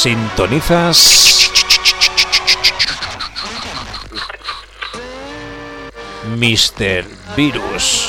Sintonizas Mr. Virus.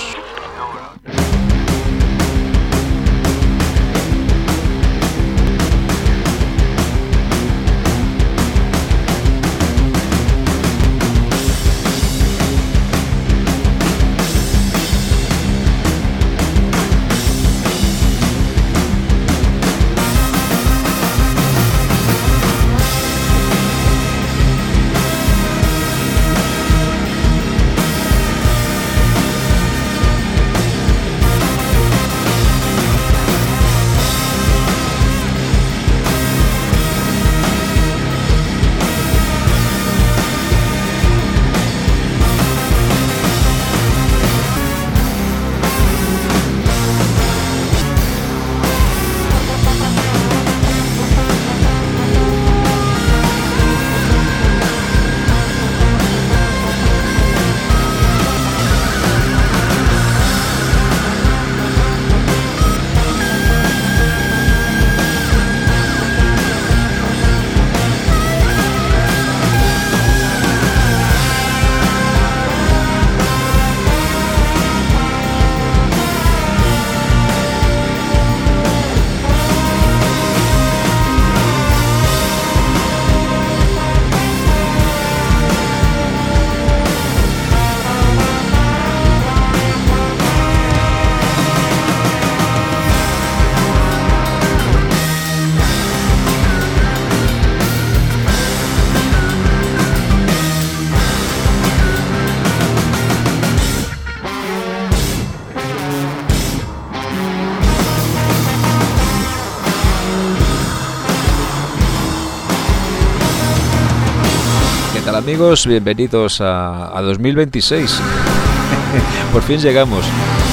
Amigos, bienvenidos a 2026. Por fin llegamos.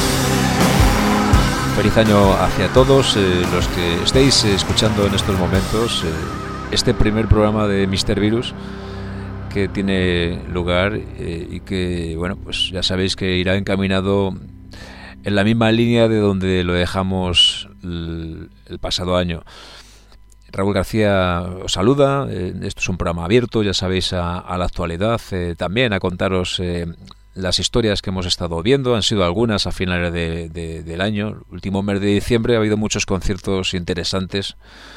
Feliz año hacia todos los que estéis escuchando en estos momentos este primer programa de Mr. Virus que tiene lugar y que, bueno, pues ya sabéis que irá encaminado en la misma línea de donde lo dejamos el pasado año. Raúl García os saluda, esto es un programa abierto, ya sabéis, a la actualidad, también a contaros las historias que hemos estado viendo, han sido algunas a finales del año, el último mes de diciembre ha habido muchos conciertos interesantes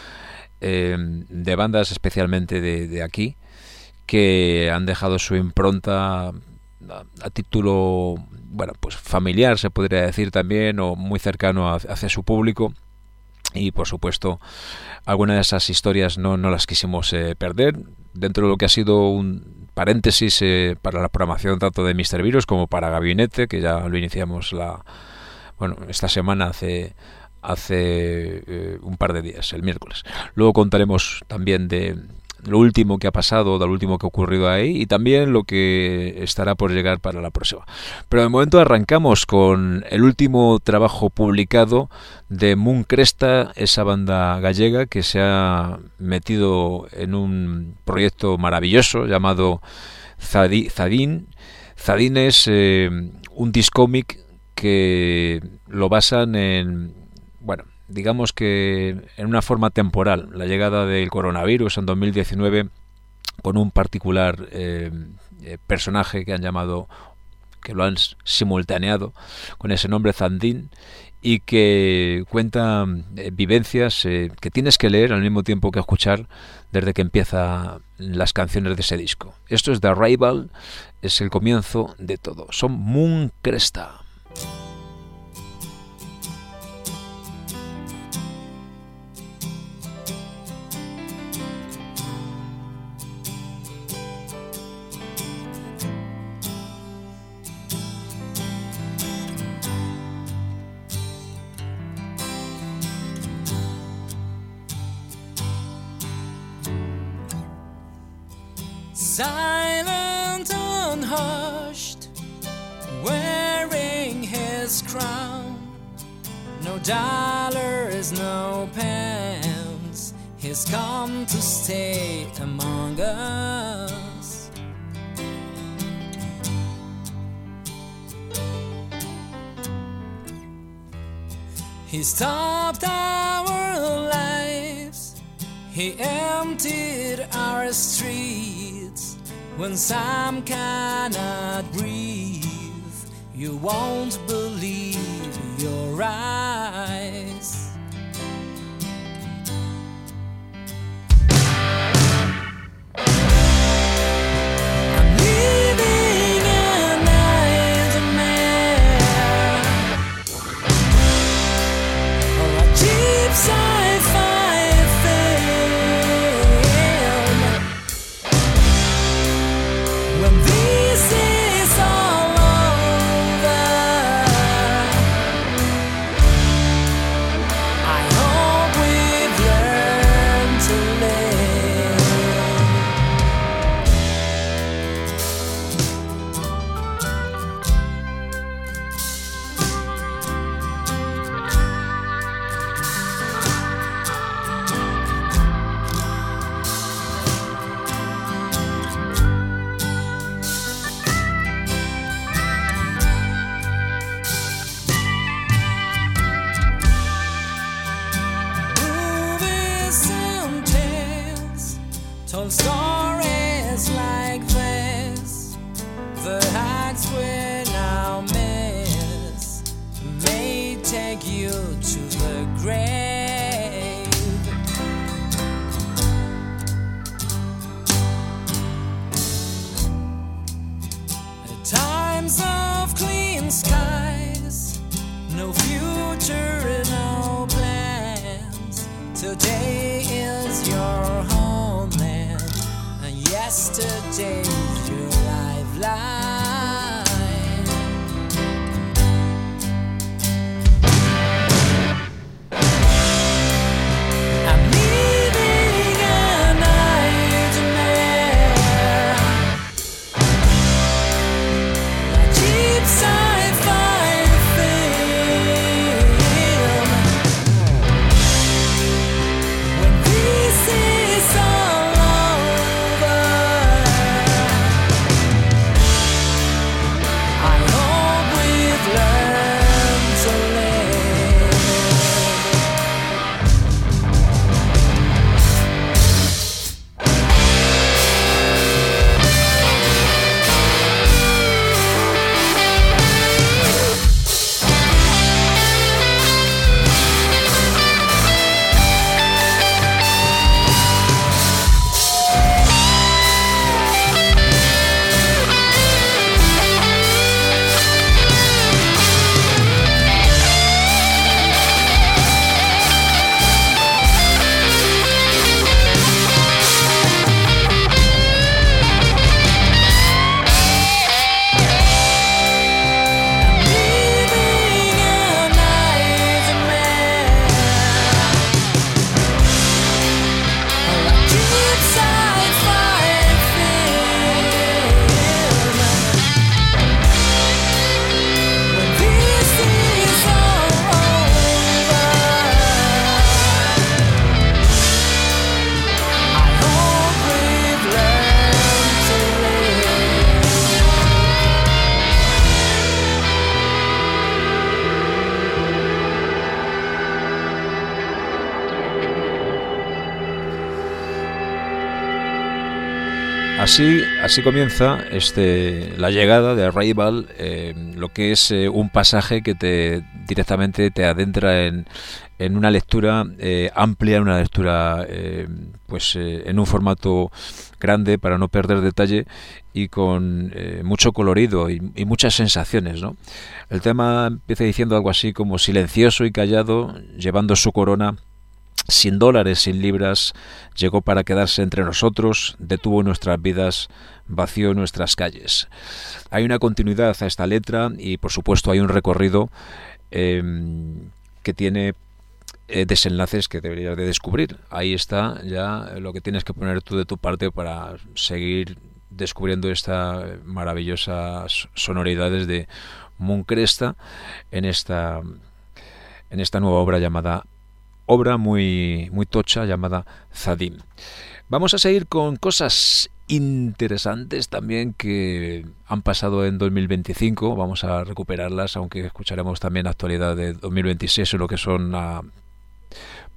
de bandas especialmente de aquí, que han dejado su impronta a título, bueno, pues familiar se podría decir también, o muy cercano hacia su público. Y por supuesto algunas de esas historias no las quisimos perder dentro de lo que ha sido un paréntesis para la programación tanto de Mr. Virus como para Gabinete, que ya lo iniciamos esta semana hace un par de días, el miércoles. Luego contaremos también de lo último que ha pasado, de lo último que ha ocurrido ahí y también lo que estará por llegar para la próxima. Pero de momento arrancamos con el último trabajo publicado de Moon Cresta, esa banda gallega que se ha metido en un proyecto maravilloso llamado Zadin. Zadin es un discómic que lo basan en, bueno, digamos que en una forma temporal, la llegada del coronavirus en 2019 con un particular personaje que han llamado, que lo han simultaneado con ese nombre, Zadin, y que cuenta vivencias que tienes que leer al mismo tiempo que escuchar desde que empiezan las canciones de ese disco. Esto es The Arrival, es el comienzo de todo. Son Moon Cresta. Silent and hushed, wearing his crown, no dollars, no pence, he's come to stay among us. He stopped our lives, He emptied our streets when some cannot breathe. You won't believe your eyes. I'm living a nightmare, or a cheap sci-fi film. When this is all over, I hope we've learned to live. Movies and tales told stories like this. The acts we now miss may take you to the grave. At times of clean skies, no future, no plans. Today is your homeland, and yesterday's your lifeline. I'm living a nightmare, a cheap sci-fi film. When this is all over, I hope we've learned to live. Living a nightmare, or a cheap sci-fi film. When this is all over, I hope we've learned to live. Así comienza la llegada de Arrival, lo que es un pasaje que directamente te adentra en una lectura amplia, en una lectura en un formato grande para no perder detalle y con mucho colorido y muchas sensaciones, ¿no? El tema empieza diciendo algo así como: silencioso y callado, llevando su corona, sin dólares, sin libras, llegó para quedarse entre nosotros, detuvo nuestras vidas, vació nuestras calles. Hay una continuidad a esta letra y, por supuesto, hay un recorrido que tiene desenlaces que deberías de descubrir. Ahí está ya lo que tienes que poner tú de tu parte para seguir descubriendo estas maravillosas sonoridades de Mooncresta en esta nueva obra muy tocha llamada Zadim. Vamos a seguir con cosas interesantes también que han pasado en 2025. Vamos a recuperarlas, aunque escucharemos también actualidad de 2026 o lo que son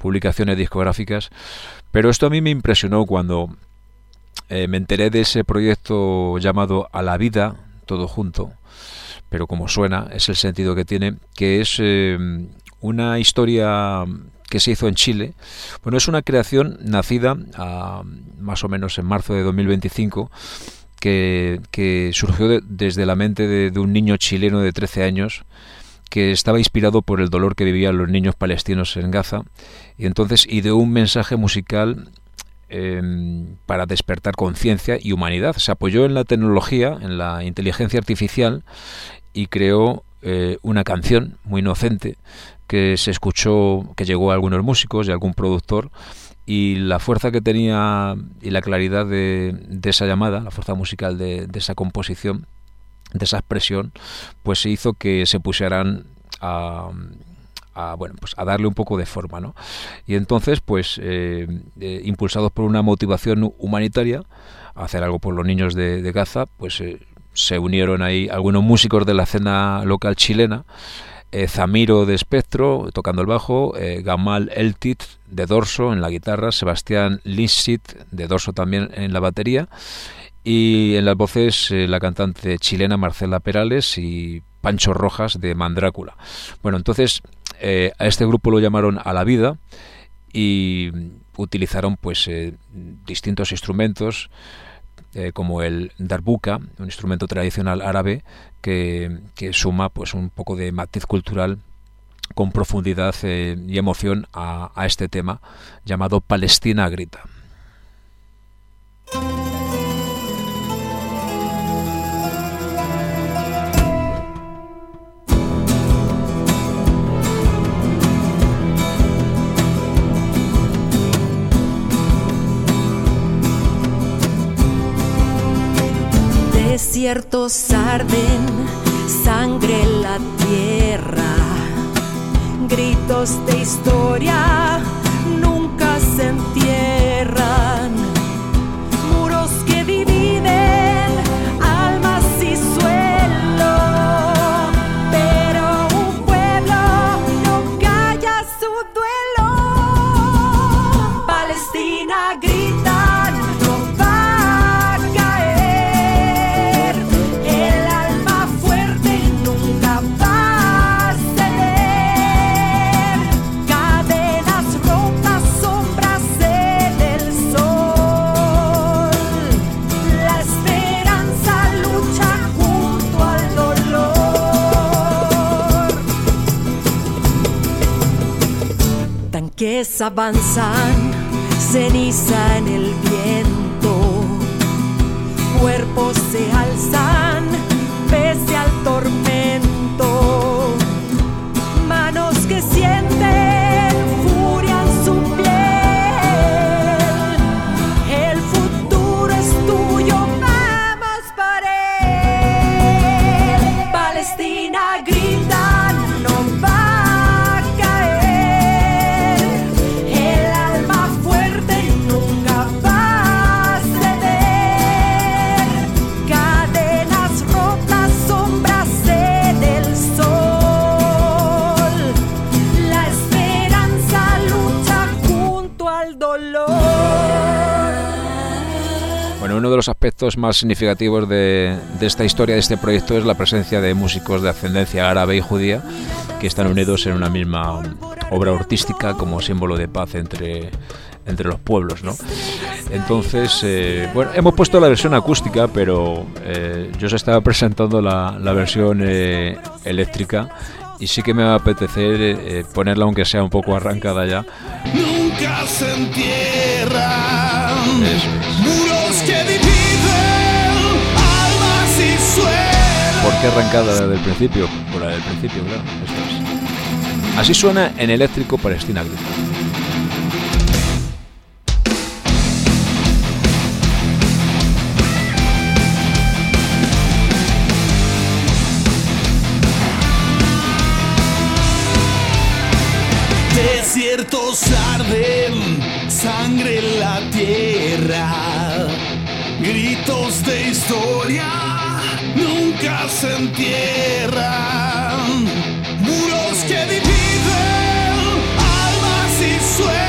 publicaciones discográficas, pero esto a mí me impresionó cuando me enteré de ese proyecto llamado A la Vida, todo junto, pero como suena, es el sentido que tiene, que es una historia que se hizo en Chile. Bueno, es una creación nacida más o menos en marzo de 2025, que surgió desde la mente de un niño chileno de 13 años que estaba inspirado por el dolor que vivían los niños palestinos en Gaza, y entonces ideó un mensaje musical para despertar conciencia y humanidad. Se apoyó en la tecnología, en la inteligencia artificial, y creó una canción muy inocente que se escuchó, que llegó a algunos músicos y a algún productor, y la fuerza que tenía y la claridad de esa llamada, la fuerza musical de esa composición, de esa expresión, pues se hizo que se pusieran a darle un poco de forma, ¿no? Y entonces, pues, impulsados por una motivación humanitaria, a hacer algo por los niños de Gaza, pues se unieron ahí algunos músicos de la escena local chilena, Zamiro de Espectro tocando el bajo, Gamal Eltit de Dorso en la guitarra, Sebastián Lishit de Dorso también en la batería, y en las voces la cantante chilena Marcela Perales y Pancho Rojas de Mandrácula. Bueno, entonces a este grupo lo llamaron A la Vida y utilizaron pues distintos instrumentos, como el darbuka, un instrumento tradicional árabe que suma pues un poco de matiz cultural con profundidad y emoción a este tema llamado Palestina Grita. Desiertos arden, sangre en la tierra, gritos de historia nunca se entierran, muros que dividen almas y suelo, pero un pueblo no calla su duelo. Palestina grita, no va a caer, el alma fuerte nunca va a ceder, cadenas rotas, sombras en el sol, la esperanza lucha junto al dolor. Tanques avanzan, ceniza en el viento, cuerpos se alzan pese al tormento, manos que sienten furia en su piel, el futuro es tuyo, vamos por él. Palestina grita, no va a caer, el alma fuerte nunca va a ceder, cadenas rotas, sombras en el sol, la esperanza lucha junto al dolor. Bueno, uno de los aspectos más significativos de esta historia, de este proyecto, es la presencia de músicos de ascendencia árabe y judía que están unidos en una misma obra artística como símbolo de paz entre los pueblos, ¿no? Entonces, bueno, hemos puesto la versión acústica, pero yo os estaba presentando la versión eléctrica, y sí que me va a apetecer ponerla aunque sea un poco arrancada ya. Nunca se entierran Eso es. muros que dividen almas y suelos. ¿Por qué arrancada desde el principio? Por la del principio, claro. Eso es. Así suena en eléctrico Palestina Grita. Desiertos arden, sangre en la tierra, gritos de historia nunca se entierran, muros que dividen almas y sueños.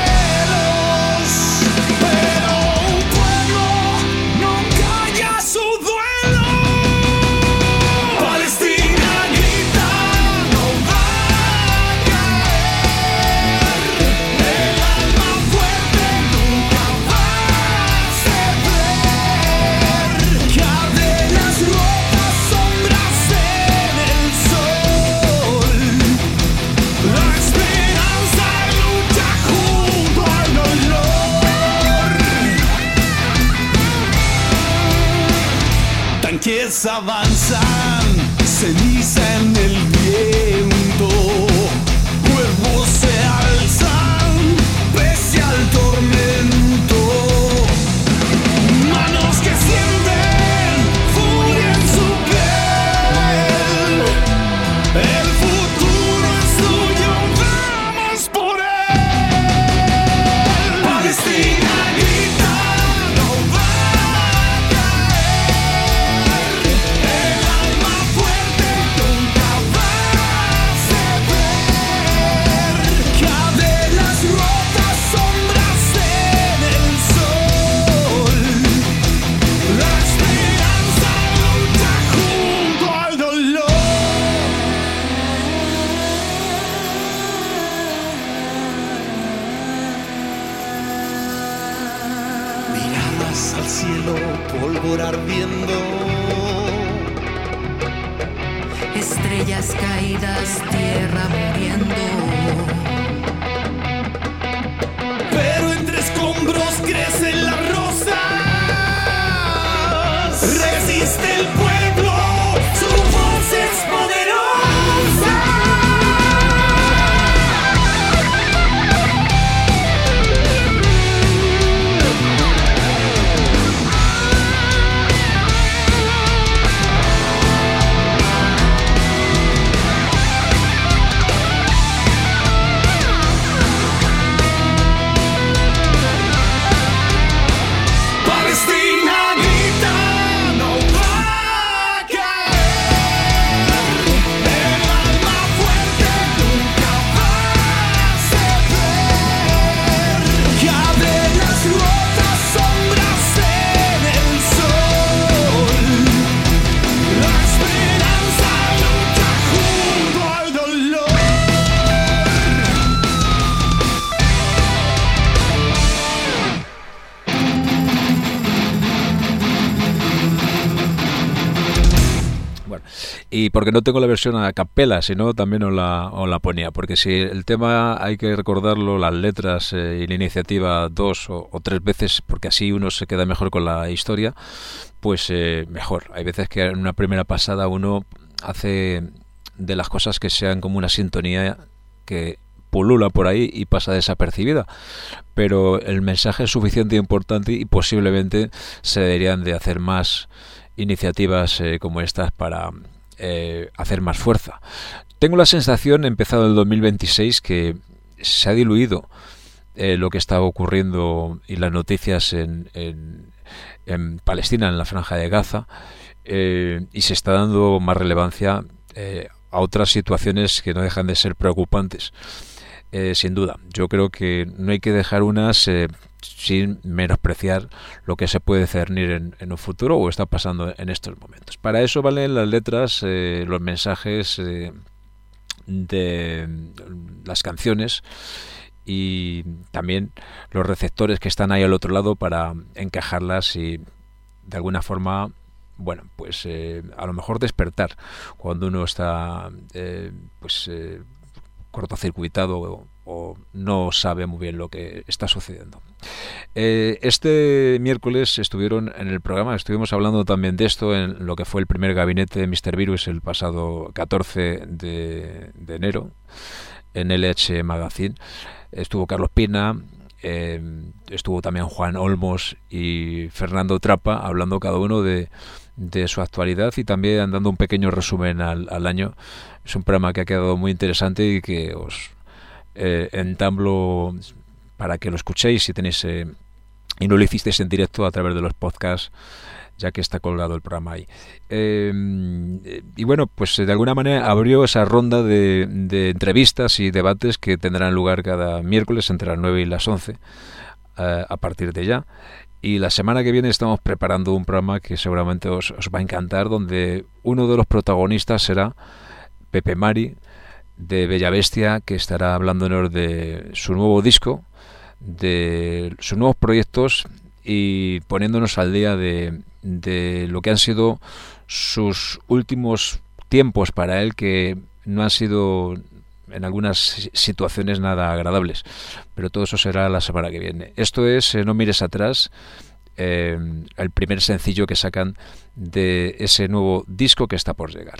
avanzan, ceniza en el viento, cuervos se alzan, pese al tormento, manos que sienten furia en su piel, el futuro es tuyo, vamos por él, Palestina grita, no va a caer, el alma fuerte nunca va a ceder, cadenas rotas, sombras en el sol, la esperanza lucha junto al dolor. Miradas al cielo, pólvora ardiendo, Estrellas caídas, tierra muriendo. pero entre escombros crecen las rosas. Resiste el pueblo, su voz es poderosa. Palestina grita, no va a caer, el alma fuerte nunca va a ceder, cadenas rotas, sombras en el sol, la esperanza lucha junto al dolor. Bueno, y porque no tengo la versión a capela, si no también os la ponía, porque si el tema hay que recordarlo, las letras y la iniciativa 2 o 3 veces, porque así uno se queda mejor con la historia, pues mejor. Hay veces que en una primera pasada uno hace de las cosas que sean como una sintonía que pulula por ahí y pasa desapercibida, pero el mensaje es suficiente e importante y posiblemente se deberían de hacer más iniciativas como estas para hacer más fuerza. Tengo la sensación, empezado el 2026, que se ha diluido lo que está ocurriendo y las noticias en Palestina, en la Franja de Gaza, y se está dando más relevancia a otras situaciones que no dejan de ser preocupantes. Sin duda, yo creo que no hay que dejar unas sin menospreciar lo que se puede cernir en un futuro o está pasando en estos momentos. Para eso valen las letras, los mensajes de las canciones y también los receptores que están ahí al otro lado para encajarlas y de alguna forma, bueno, pues a lo mejor despertar cuando uno está cortocircuitado o no sabe muy bien lo que está sucediendo. Este miércoles estuvieron en el programa, estuvimos hablando también de esto en lo que fue el primer gabinete de Mr. Virus el pasado 14 de enero en LH Magazine. Estuvo Carlos Pina, estuvo también Juan Olmos y Fernando Trapa hablando cada uno de su actualidad y también dando un pequeño resumen al año. Es un programa que ha quedado muy interesante y que os entablo para que lo escuchéis si tenéis y no lo hicisteis en directo a través de los podcasts, ya que está colgado el programa ahí. Y bueno, pues de alguna manera abrió esa ronda de entrevistas y debates que tendrán lugar cada miércoles entre las 9 y las 11 a partir de ya. Y la semana que viene estamos preparando un programa que seguramente os va a encantar, donde uno de los protagonistas será Pepe Mari de Bella Bestia, que estará hablándonos de su nuevo disco, de sus nuevos proyectos y poniéndonos al día de lo que han sido sus últimos tiempos para él, que no han sido en algunas situaciones nada agradables, pero todo eso será la semana que viene. Esto es No mires atrás, el primer sencillo que sacan de ese nuevo disco que está por llegar.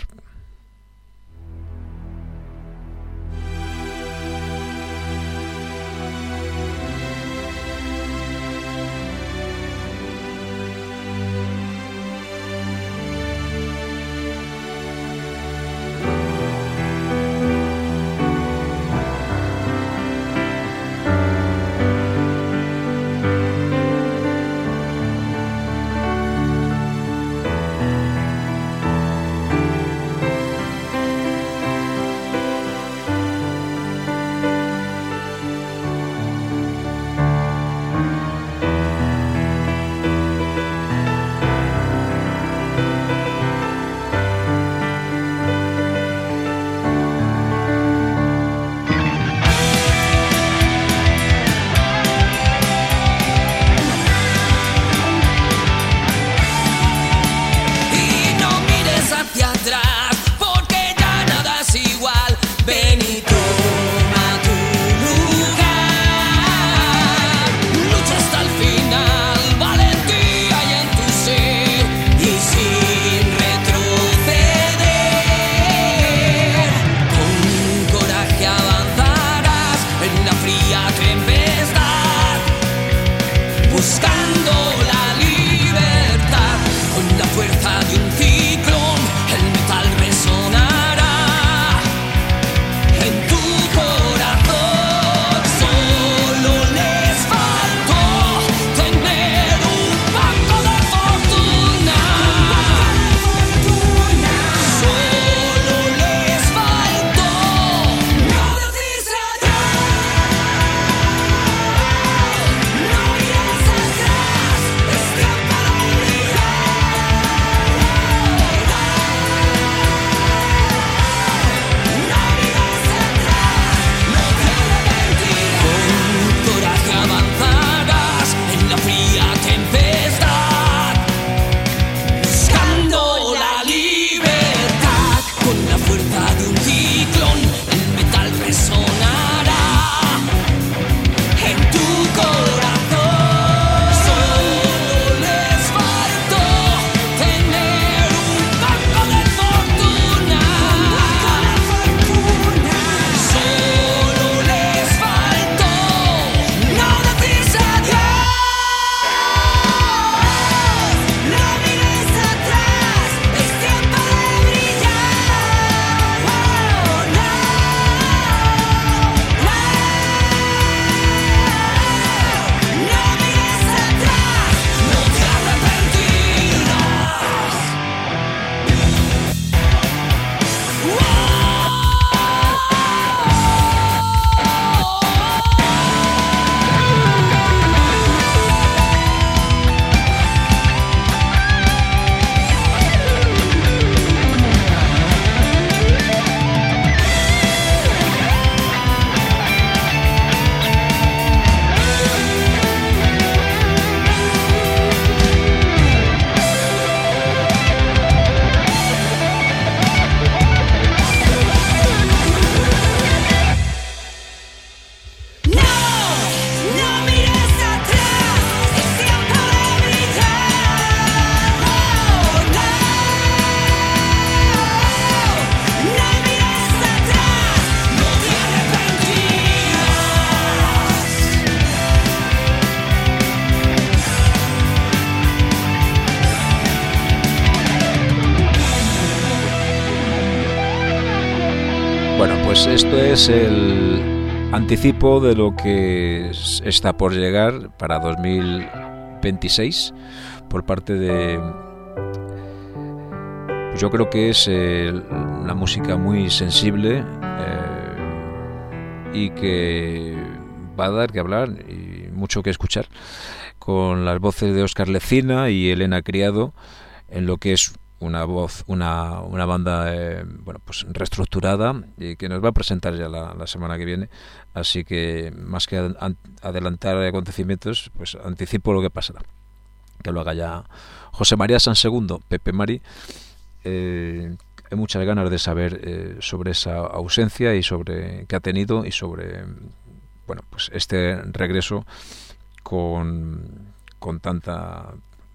Bueno, pues esto es el anticipo de lo que está por llegar para 2026 por parte de... Pues yo creo que es una música muy sensible y que va a dar que hablar y mucho que escuchar, con las voces de Óscar Lecina y Elena Criado, en lo que es una banda bueno, pues reestructurada y que nos va a presentar ya la semana que viene. Así que más que adelantar acontecimientos, pues anticipo lo que pasará, que lo haga ya José María Sansegundo, Pepe Mari. Hay muchas ganas de saber sobre esa ausencia y sobre qué ha tenido y sobre, bueno, pues este regreso con con tanta,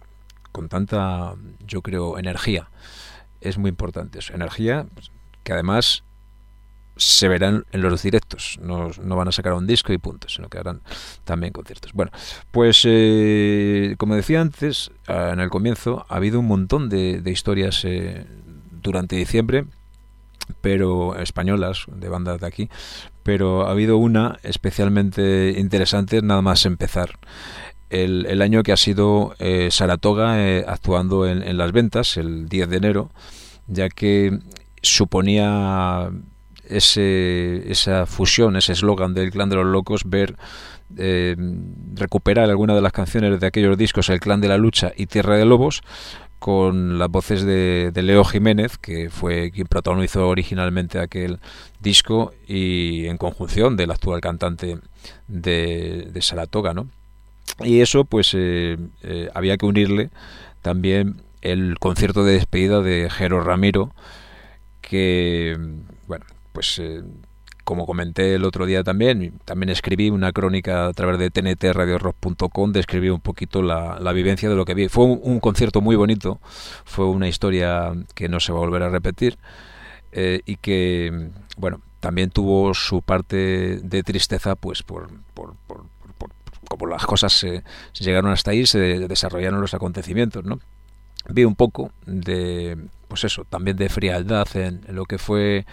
yo creo, energía. Es muy importante eso, energía que además se verán en los directos, no van a sacar un disco y punto, sino que harán también conciertos. Bueno, pues como decía antes, en el comienzo, ha habido un montón de historias durante diciembre, pero españolas, de bandas de aquí, pero ha habido una especialmente interesante nada más empezar. El año que ha sido Saratoga actuando en las ventas, el 10 de enero, ya que suponía esa fusión, ese eslogan del Clan de los Locos, ver recuperar algunas de las canciones de aquellos discos, El Clan de la Lucha y Tierra de Lobos, con las voces de Leo Jiménez, que fue quien protagonizó originalmente aquel disco, y en conjunción del actual cantante de Saratoga, ¿no? Y eso, pues había que unirle también el concierto de despedida de Jero Ramiro, que, bueno, pues como comenté el otro día también escribí una crónica a través de tntradiorock.com, describí un poquito la vivencia de lo que vi. Fue un concierto muy bonito, fue una historia que no se va a volver a repetir, y que, bueno, también tuvo su parte de tristeza, pues por como las cosas se llegaron hasta ahí, se desarrollaron los acontecimientos, ¿no? Vi un poco de, pues eso, también de frialdad en lo que fue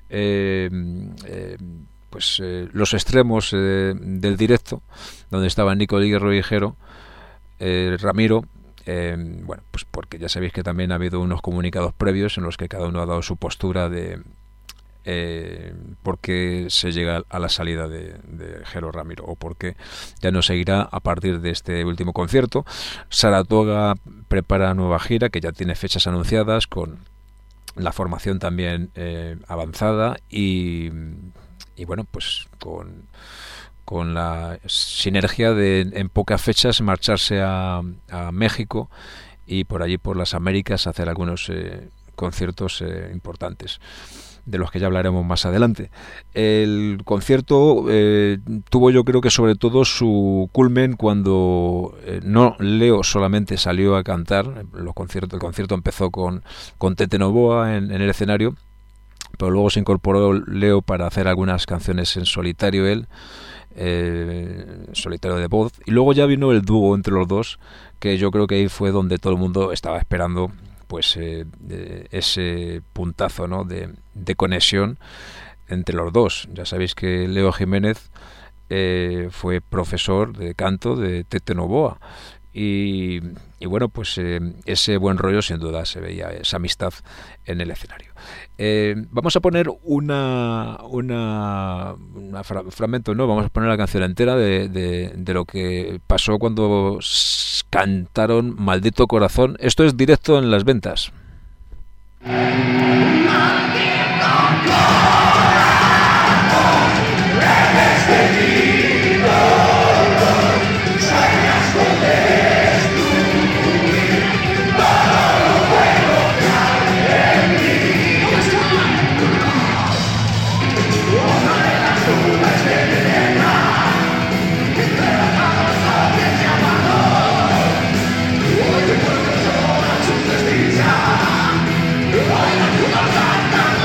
los extremos del directo, donde estaban Nico Hierro y Jero Ramiro. Bueno, pues porque ya sabéis que también ha habido unos comunicados previos en los que cada uno ha dado su postura de por qué se llega a la salida de Jero Ramiro, o por qué ya no seguirá a partir de este último concierto. Saratoga prepara nueva gira que ya tiene fechas anunciadas, con la formación también avanzada, y bueno, pues con la sinergia de en pocas fechas marcharse a México y por allí por las Américas hacer algunos conciertos importantes, de los que ya hablaremos más adelante. El concierto tuvo, yo creo que sobre todo su culmen cuando no Leo solamente salió a cantar. El concierto empezó con Tete Novoa en el escenario, pero luego se incorporó Leo para hacer algunas canciones en solitario, él solitario de voz, y luego ya vino el dúo entre los dos, que yo creo que ahí fue donde todo el mundo estaba esperando, pues ese puntazo, ¿no?, de conexión entre los dos. Ya sabéis que Leo Jiménez fue profesor de canto de Tete Novoa, y bueno, pues ese buen rollo sin duda se veía, esa amistad en el escenario. Vamos a poner fragmento, ¿no? Vamos a poner la canción entera de lo que pasó cuando cantaron Maldito Corazón. Esto es directo en las ventas. Desdicha, ay, la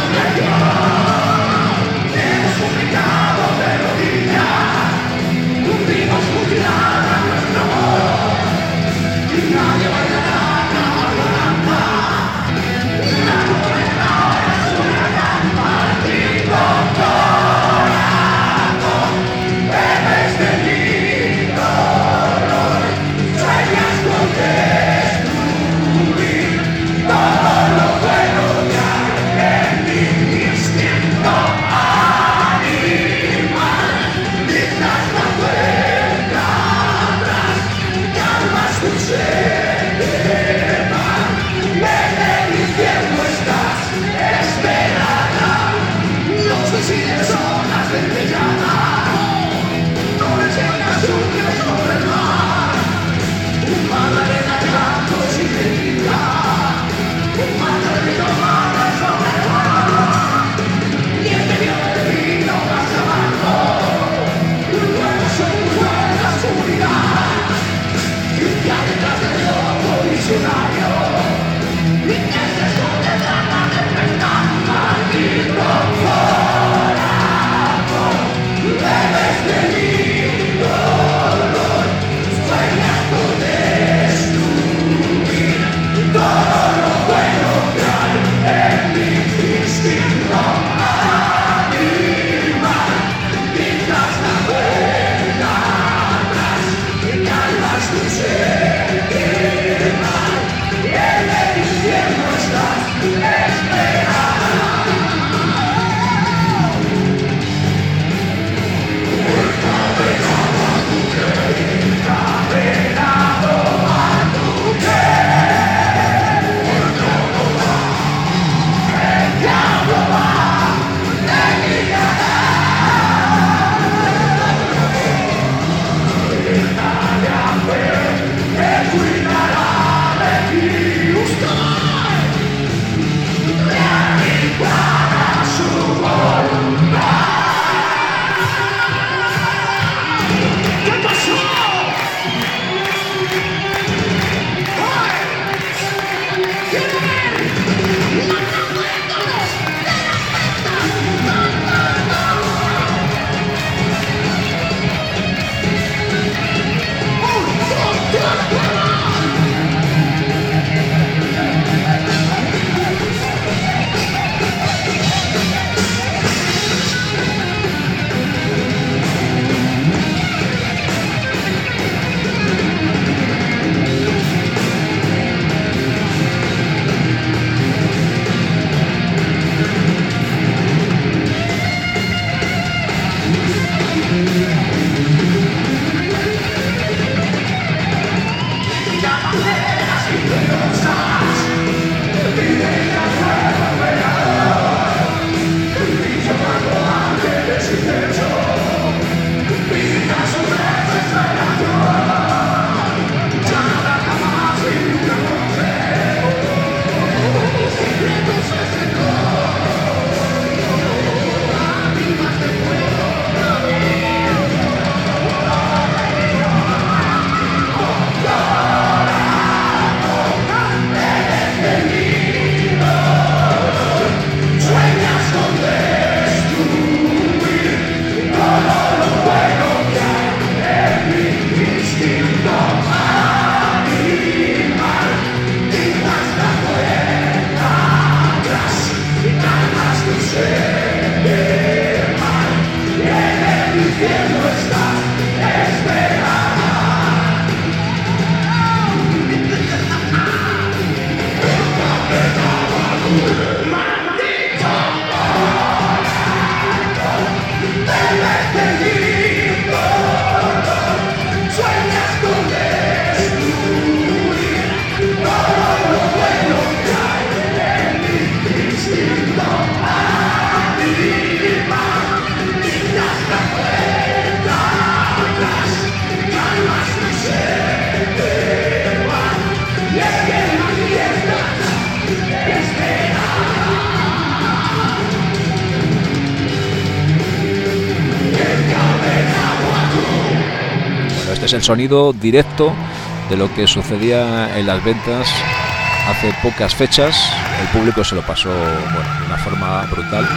Este es el sonido directo de lo que sucedía en las ventas hace pocas fechas. El público se lo pasó, bueno, de una forma brutal.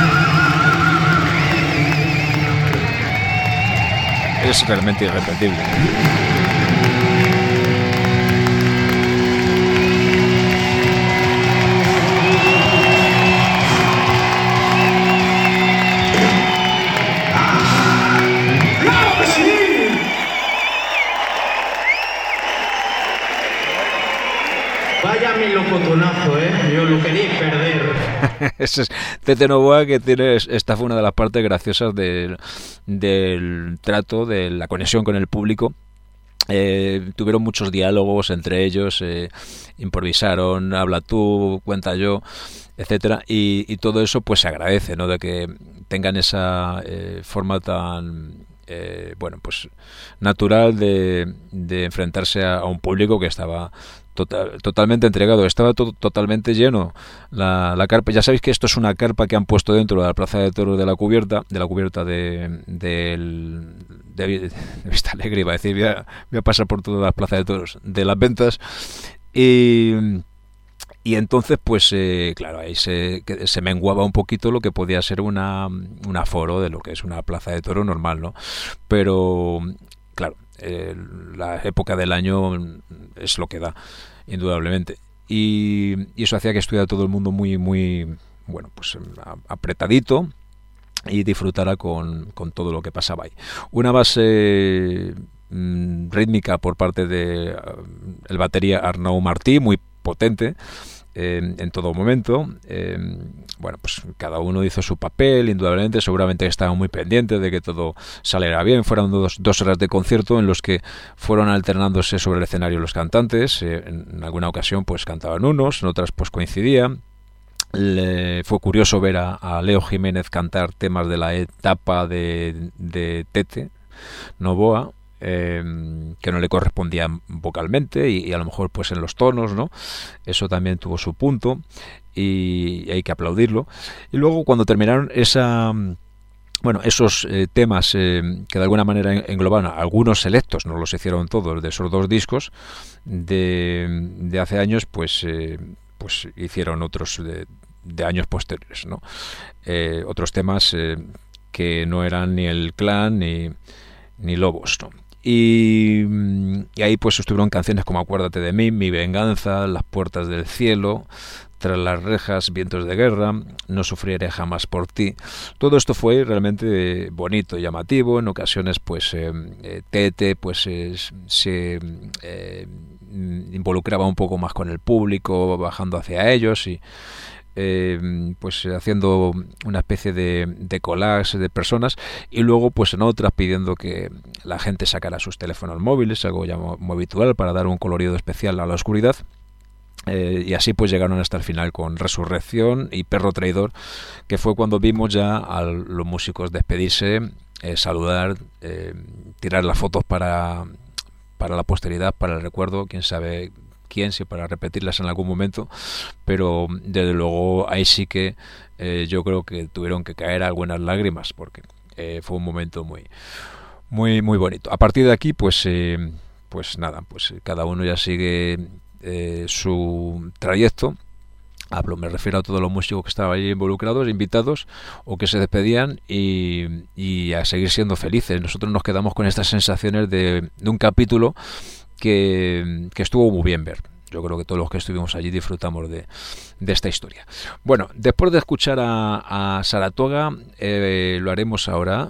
Es realmente irrepetible. Vaya melocotonazo, yo lo quería perder. Ese es Tete Novoa, que tiene, esta fue una de las partes graciosas del trato, de la conexión con el público. Tuvieron muchos diálogos entre ellos, improvisaron, habla tú, cuenta yo, etcétera, y todo eso pues se agradece, ¿no? De que tengan esa forma tan bueno, pues natural de enfrentarse a un público que estaba totalmente entregado, estaba totalmente lleno la carpa. Ya sabéis que esto es una carpa que han puesto dentro de la Plaza de Toros de la cubierta de Vista Alegre, iba a decir, voy a pasar por todas las plazas de toros de las ventas, y entonces pues claro, ahí se menguaba un poquito lo que podía ser un aforo de lo que es una plaza de toros normal, ¿no? Pero claro, la época del año es lo que da, indudablemente, y eso hacía que estuviera todo el mundo muy bueno, pues apretadito, y disfrutara con todo lo que pasaba ahí. Una base rítmica por parte de el batería Arnau Martí, muy potente en todo momento. Bueno, pues cada uno hizo su papel, indudablemente. Seguramente estaban muy pendientes de que todo saliera bien. Fueron dos horas de concierto en los que fueron alternándose sobre el escenario los cantantes. En alguna ocasión pues cantaban unos, en otras pues coincidían. Fue curioso ver a Leo Jiménez cantar temas de la etapa de Tete Novoa, que no le correspondían vocalmente, y a lo mejor pues en los tonos, ¿no? Eso también tuvo su punto, y hay que aplaudirlo. Y luego cuando terminaron esos temas que de alguna manera englobaban algunos selectos, no los hicieron todos, de esos dos discos de hace años, pues hicieron otros de años posteriores, ¿no? Otros temas que no eran ni El Clan ni Lobos, ¿no? Y ahí pues estuvieron canciones como Acuérdate de mí, Mi venganza, Las puertas del cielo, Tras las rejas, Vientos de guerra, No sufriré jamás por ti. Todo esto fue realmente bonito, llamativo. En ocasiones pues Tete pues se involucraba un poco más con el público, bajando hacia ellos y pues haciendo una especie de collage de personas, y luego pues en otras pidiendo que la gente sacara sus teléfonos móviles, algo ya muy habitual para dar un colorido especial a la oscuridad. Y así pues llegaron hasta el final con Resurrección y Perro Traidor, que fue cuando vimos ya a los músicos despedirse, saludar, tirar las fotos para la posteridad, para el recuerdo, quién sabe quién, si para repetirlas en algún momento, pero desde luego ahí sí que yo creo que tuvieron que caer algunas lágrimas, porque fue un momento muy bonito. A partir de aquí pues nada, pues cada uno ya sigue su trayecto. Me refiero a todos los músicos que estaban allí involucrados, invitados o que se despedían, y a seguir siendo felices. Nosotros nos quedamos con estas sensaciones de un capítulo que estuvo muy bien ver. Yo creo que todos los que estuvimos allí disfrutamos de esta historia. Bueno, después de escuchar a Saratoga, lo haremos ahora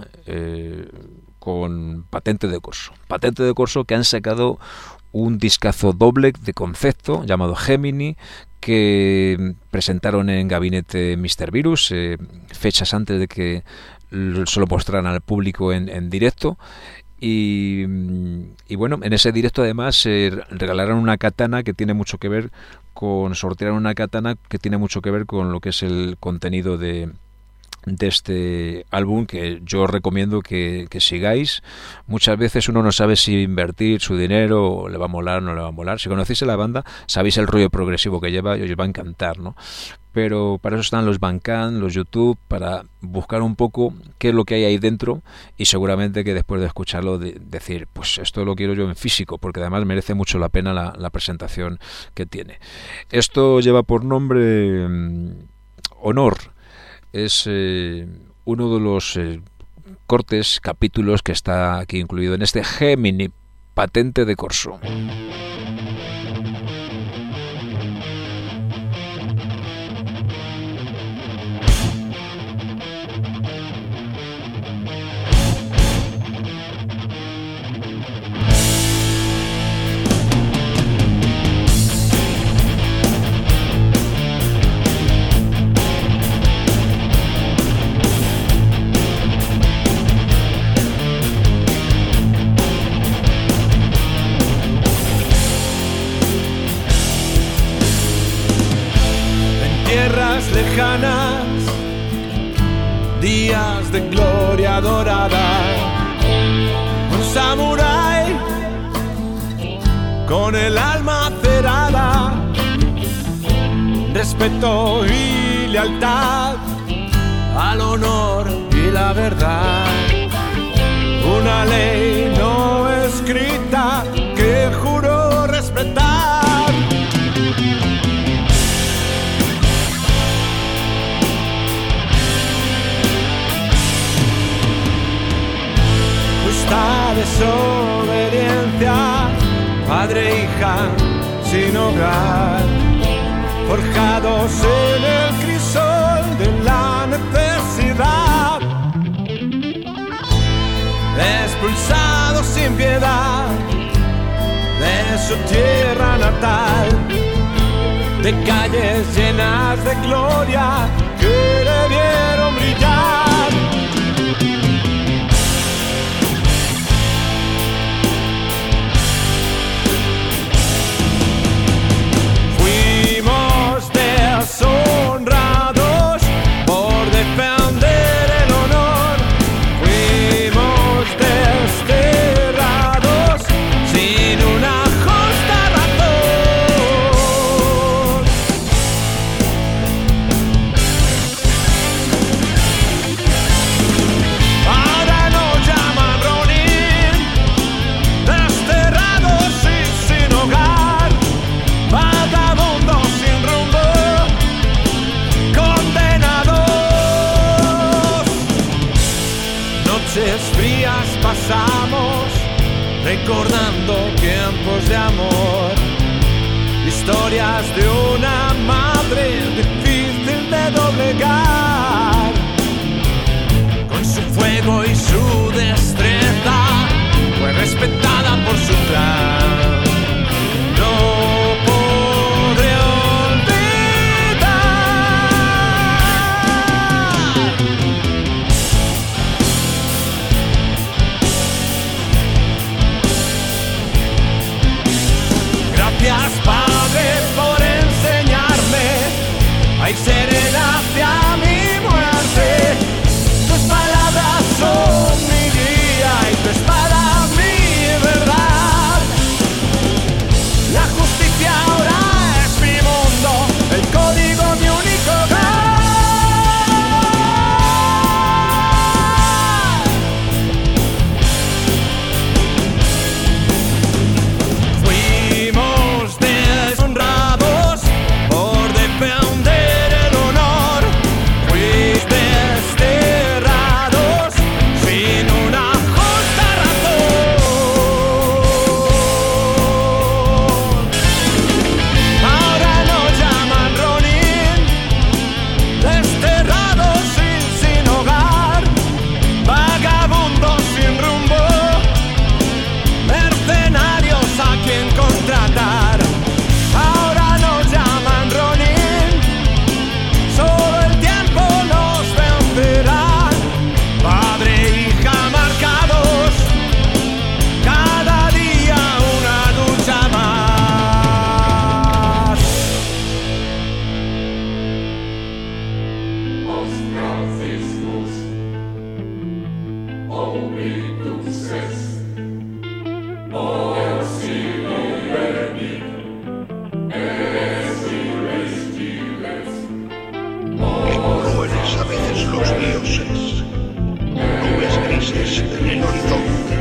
con Patente de Corso. Patente de Corso, que han sacado un discazo doble de concepto llamado Gemini, que presentaron en Gabinete Mr. Virus fechas antes de que se lo mostraran al público en directo. Y bueno, en ese directo además regalaron una katana que tiene mucho que ver con sortear una katana que tiene mucho que ver con lo que es el contenido de de este álbum, que yo recomiendo que sigáis. Muchas veces uno no sabe si invertir su dinero, o le va a molar o no le va a molar. Si conocéis a la banda, sabéis el rollo progresivo que lleva y os va a encantar, ¿no? Pero para eso están los Bandcamp, los YouTube, para buscar un poco qué es lo que hay ahí dentro, y seguramente que después de escucharlo decir, pues esto lo quiero yo en físico, porque además merece mucho la pena la presentación que tiene. Esto lleva por nombre Honor. Es uno de los cortes, capítulos que está aquí incluido en este Gemini, Patente de Corso. Lejanas, días de gloria dorada, un samurái con el alma cerrada, respeto y lealtad al honor y la verdad, una ley no escrita que juró respetar. Esta desobediencia, padre e hija sin hogar, forjados en el crisol de la necesidad, expulsados sin piedad de su tierra natal, de calles llenas de gloria que le vieron brillar. Honrados por defender el honor, fuimos desterrados sin una justa razón. Ahora nos llaman Ronin, desterrados y sin hogar, vagabundos sin rumbo, noches frías pasamos recordando tiempos de amor, historias de una madre difícil de doblegar, con su fuego y su destreza fue respetada por su clan. No podré Gracias, Padre, por enseñarme a ir serena hacia mí. los dioses, nubes grises en el horizonte,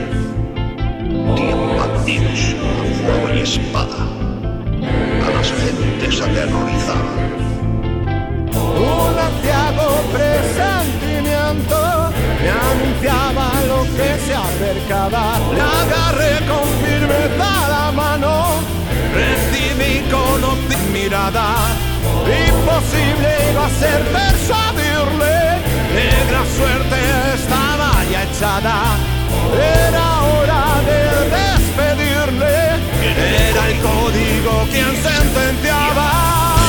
bandidos a fuego y espada, a las gentes aterrorizadas. Un aciago presentimiento me anunciaba lo que se acercaba. Le agarré con firmeza la mano, recibí con mirada. Imposible iba a ser persuadirle, negra suerte estaba ya echada. Era hora de despedirle, era el código quien sentenciaba.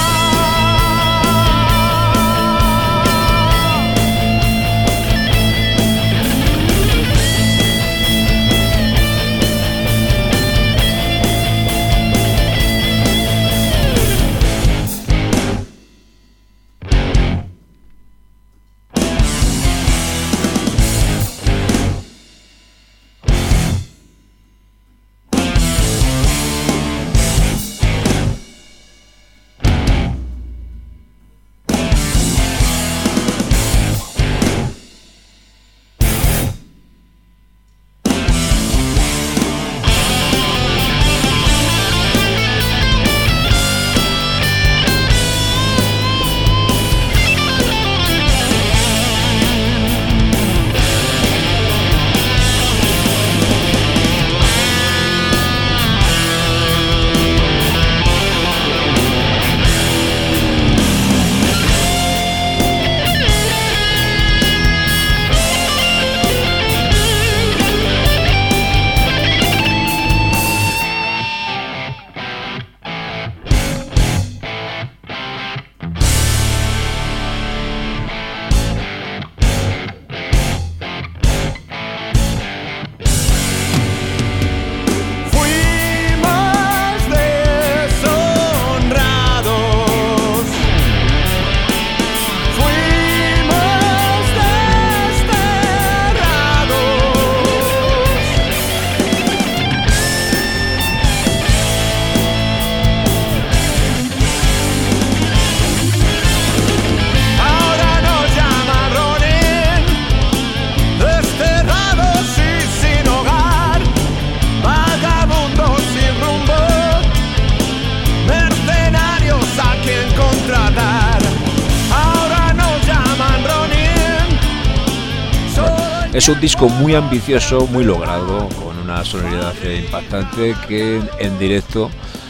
Es un disco muy ambicioso, muy logrado, con una sonoridad impactante que en directo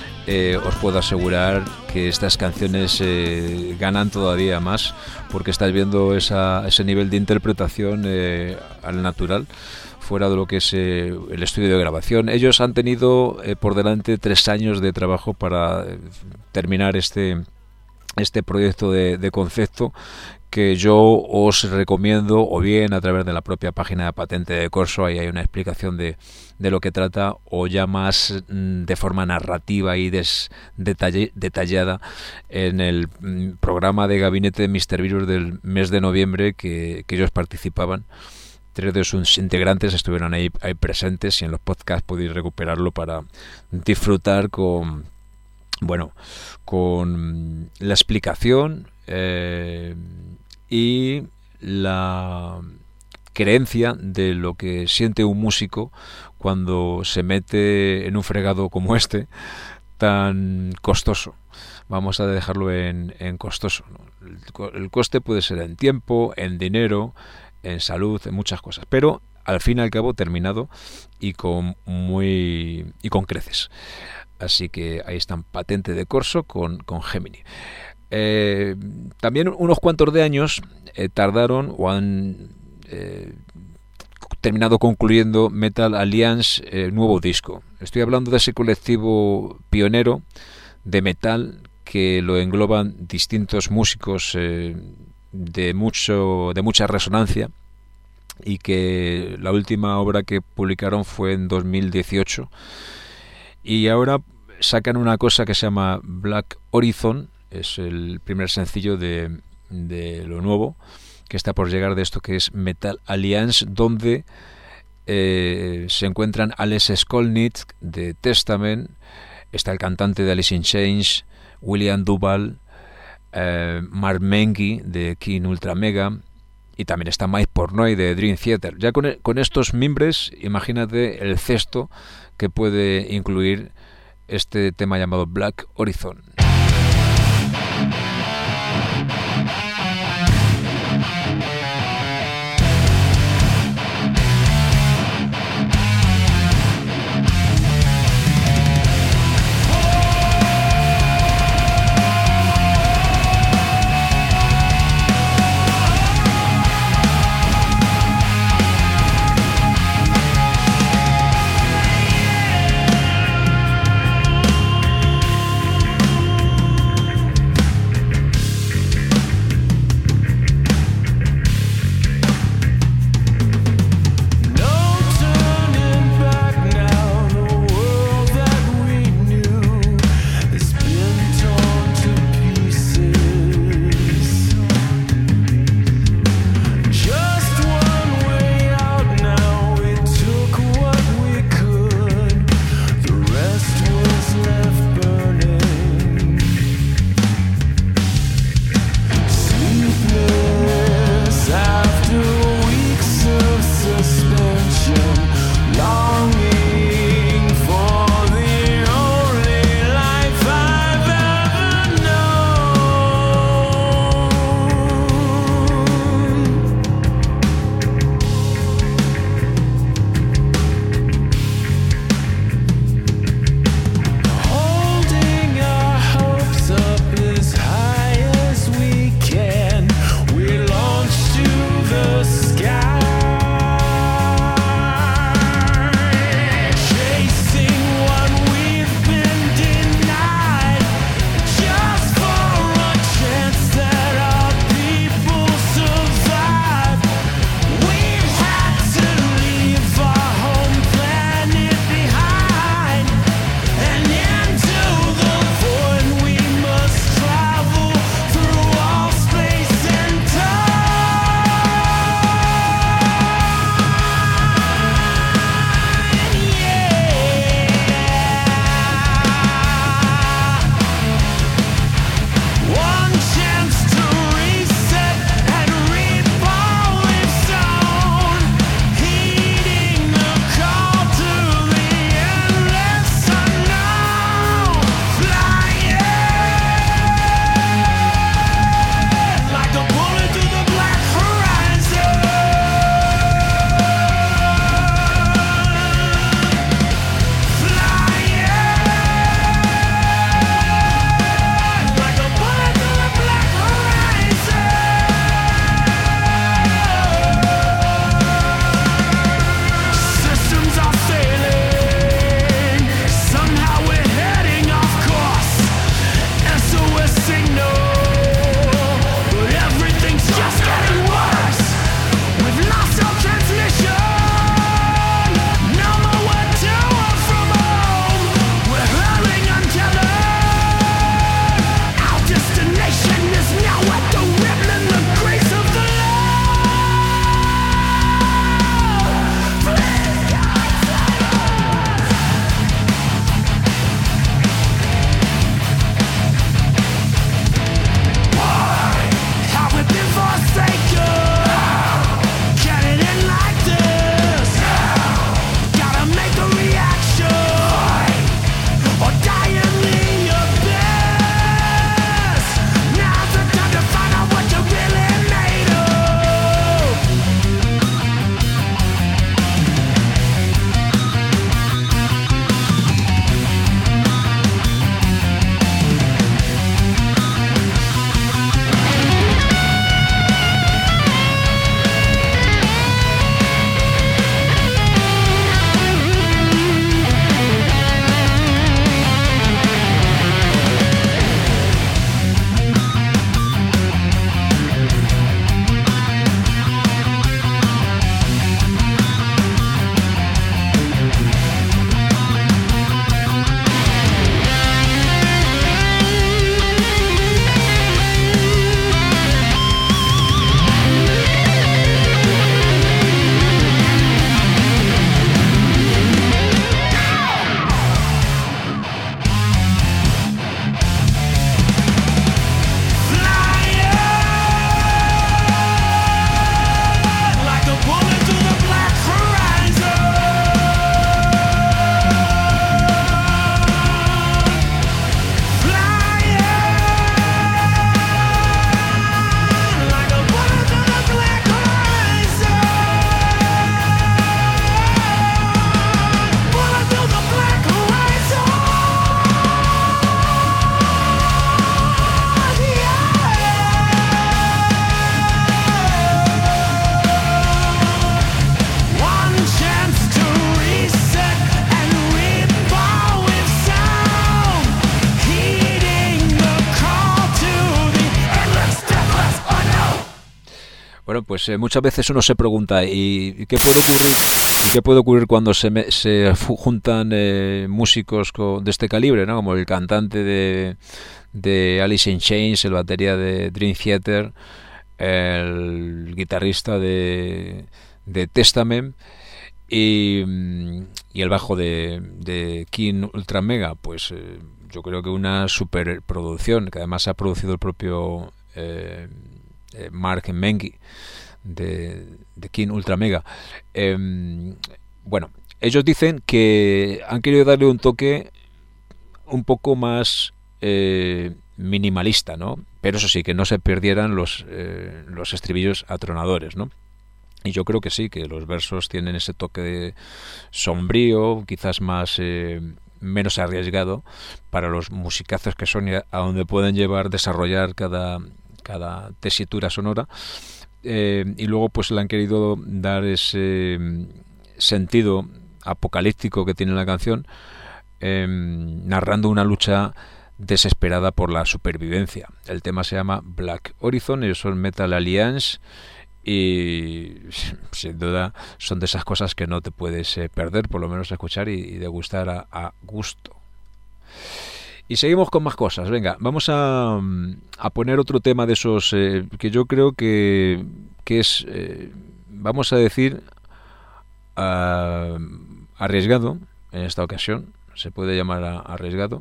os puedo asegurar que estas canciones ganan todavía más porque estáis viendo ese nivel de interpretación al natural, fuera de lo que es el estudio de grabación. Ellos han tenido por delante 3 años de trabajo para terminar este proyecto de concepto, que yo os recomiendo, o bien a través de la propia página de Patente de Corso, ahí hay una explicación de lo que trata, o ya más de forma narrativa y detallada en el programa de Gabinete de Mr. Virus del mes de noviembre que ellos participaban. 3 de sus integrantes estuvieron ahí presentes, y en los podcasts podéis recuperarlo para disfrutar con la explicación y la creencia de lo que siente un músico cuando se mete en un fregado como este, tan costoso. Vamos a dejarlo en costoso, ¿no? El coste puede ser en tiempo, en dinero, en salud, en muchas cosas, pero al fin y al cabo terminado y con creces. Así que ahí están, Patente de Corso con Gemini. También unos cuantos de años tardaron o han terminado concluyendo Metal Alliance, nuevo disco. Estoy hablando de ese colectivo pionero de metal que lo engloban distintos músicos de mucha resonancia, y que la última obra que publicaron fue en 2018, y ahora sacan una cosa que se llama Black Horizon. Es el primer sencillo de lo nuevo que está por llegar, de esto que es Metal Alliance, donde se encuentran Alex Skolnick de Testament, está el cantante de Alice in Chains, William Duval, Mark Mengy de King Ultra Mega, y también está Mike Portnoy de Dream Theater. Ya con estos mimbres, imagínate el cesto que puede incluir este tema llamado Black Horizon. pues muchas veces uno se pregunta ¿y qué puede ocurrir? ¿Y qué puede ocurrir cuando se juntan músicos de este calibre, ¿no? Como el cantante de Alice in Chains, el batería de Dream Theater, el guitarrista de Testament y el bajo de King Ultra Mega, pues yo creo que una superproducción, que además ha producido el propio Mark Mengi de King Ultra Mega. Bueno, ellos dicen que han querido darle un toque un poco más minimalista, ¿no? Pero eso sí, que no se perdieran los estribillos atronadores, ¿no? Y yo creo que sí, que los versos tienen ese toque de sombrío, quizás más menos arriesgado para los musicazos que son y a donde pueden desarrollar cada tesitura sonora. Y luego pues le han querido dar ese sentido apocalíptico que tiene la canción, narrando una lucha desesperada por la supervivencia. El tema se llama Black Horizon, ellos son Metal Alliance y sin duda son de esas cosas que no te puedes perder, por lo menos escuchar y degustar a gusto. Y seguimos con más cosas. Venga, vamos a poner otro tema de esos que yo creo que es, vamos a decir, arriesgado en esta ocasión. Se puede llamar arriesgado,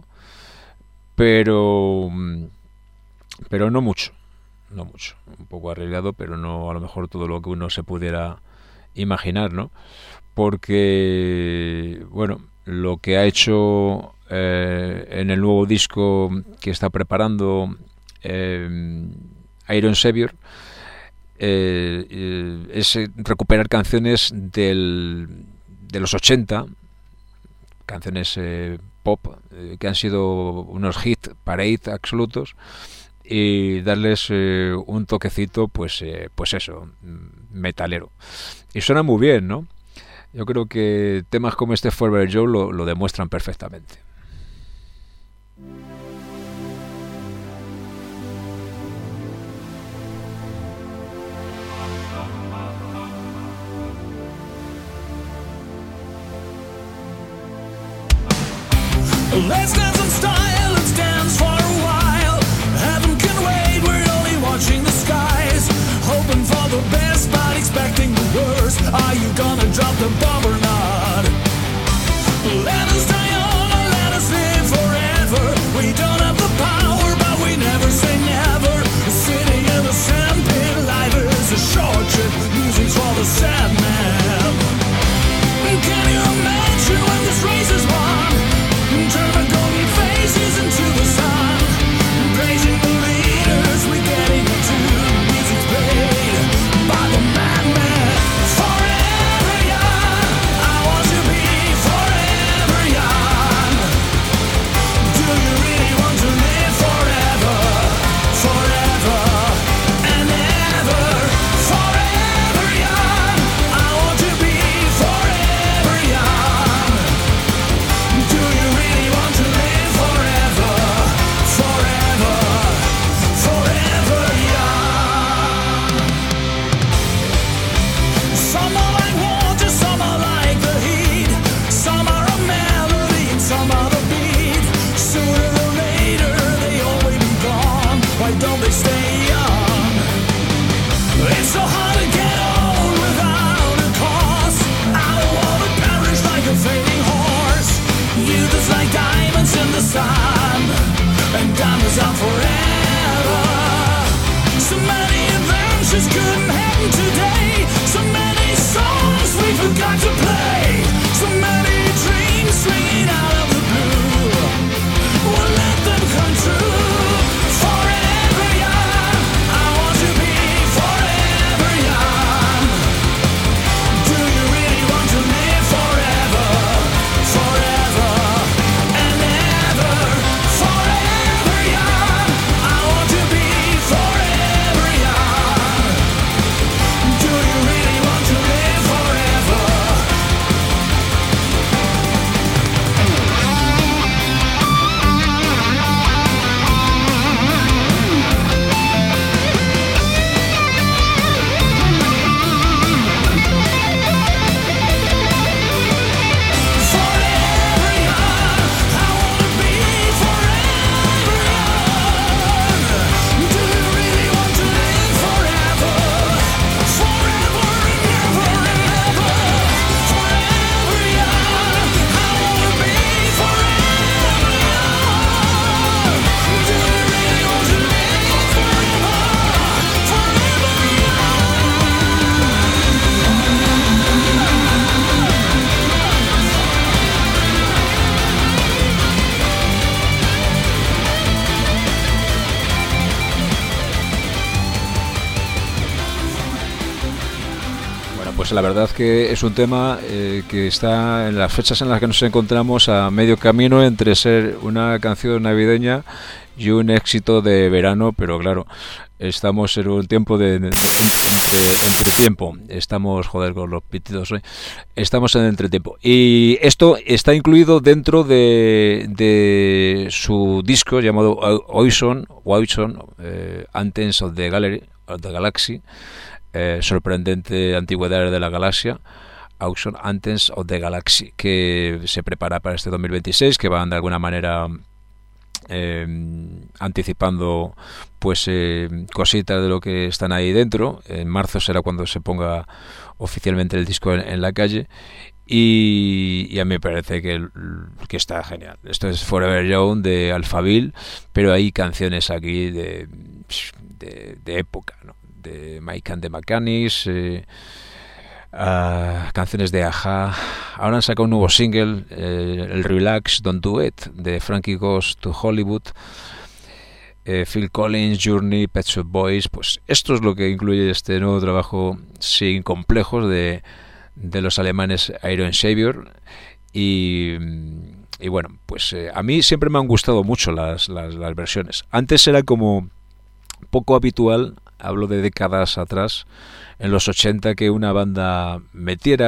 pero no mucho. Un poco arriesgado, pero no a lo mejor todo lo que uno se pudiera imaginar, ¿no? Porque, bueno, lo que ha hecho en el nuevo disco que está preparando Iron Savior es recuperar canciones de los 80, canciones pop que han sido unos hit parade absolutos, y darles un toquecito pues eso, metalero, y suena muy bien, ¿no? Yo creo que temas como este Forever Joe lo demuestran perfectamente. Let's dance in style, let's dance for a while. Heaven can wait, we're only watching the skies. Hoping for the best, but expecting the worst. Are you gonna drop the bomb or not? Let us die young or let us live forever. We don't have the power, but we never say never. Sitting in the sandpit, life is a short trip. Music's for the sad man. Can you imagine when this race is won? Turn the golden faces into the sun. pues la verdad que es un tema que está en las fechas en las que nos encontramos a medio camino entre ser una canción navideña y un éxito de verano, pero claro, estamos en un tiempo de entretiempo. Estamos, joder, con los pitidos hoy. Estamos en entretiempo. Y esto está incluido dentro de su disco llamado Oison, Anthems of the Galaxy, sorprendente antigüedad de la galaxia. Oison, Anthems of the Galaxy, que se prepara para este 2026, que van de alguna manera anticipando pues cositas de lo que están ahí dentro. En marzo será cuando se ponga oficialmente el disco en la calle, y a mí me parece que está genial. Esto es Forever Young de Alphaville, pero hay canciones aquí de época, ¿no? De Mike and the Mechanics, canciones de A-ha. Ahora han sacado un nuevo single, el Relax, Don't Do It, de Frankie Goes to Hollywood, Phil Collins, Journey, Pet Shop Boys. Pues esto es lo que incluye este nuevo trabajo sin complejos de los alemanes Iron Savior. Y bueno, pues a mí siempre me han gustado mucho las versiones. Antes era como poco habitual, hablo de décadas atrás, en los 80, que una banda metiera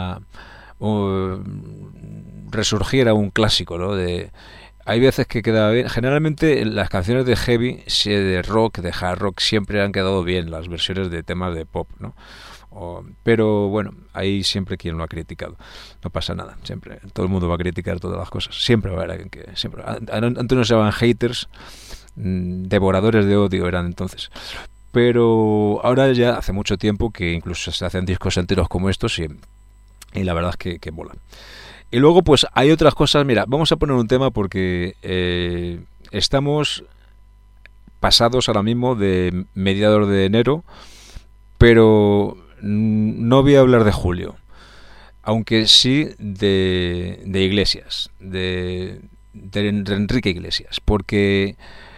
resurgiera un clásico, ¿no? Hay veces que quedaba bien. Generalmente las canciones de heavy, de rock, de hard rock, siempre han quedado bien las versiones de temas de pop, ¿no? Pero bueno, hay siempre quien lo ha criticado. No pasa nada, siempre todo el mundo va a criticar todas las cosas. Siempre va a haber alguien que siempre. Antes no se llamaban haters, devoradores de odio eran entonces. Pero ahora ya hace mucho tiempo que incluso se hacen discos enteros como estos, y la verdad es que molan. Y luego pues hay otras cosas. Mira, vamos a poner un tema porque estamos pasados ahora mismo de mediados de enero, pero no voy a hablar de julio, aunque sí de Iglesias, de Enrique Iglesias, porque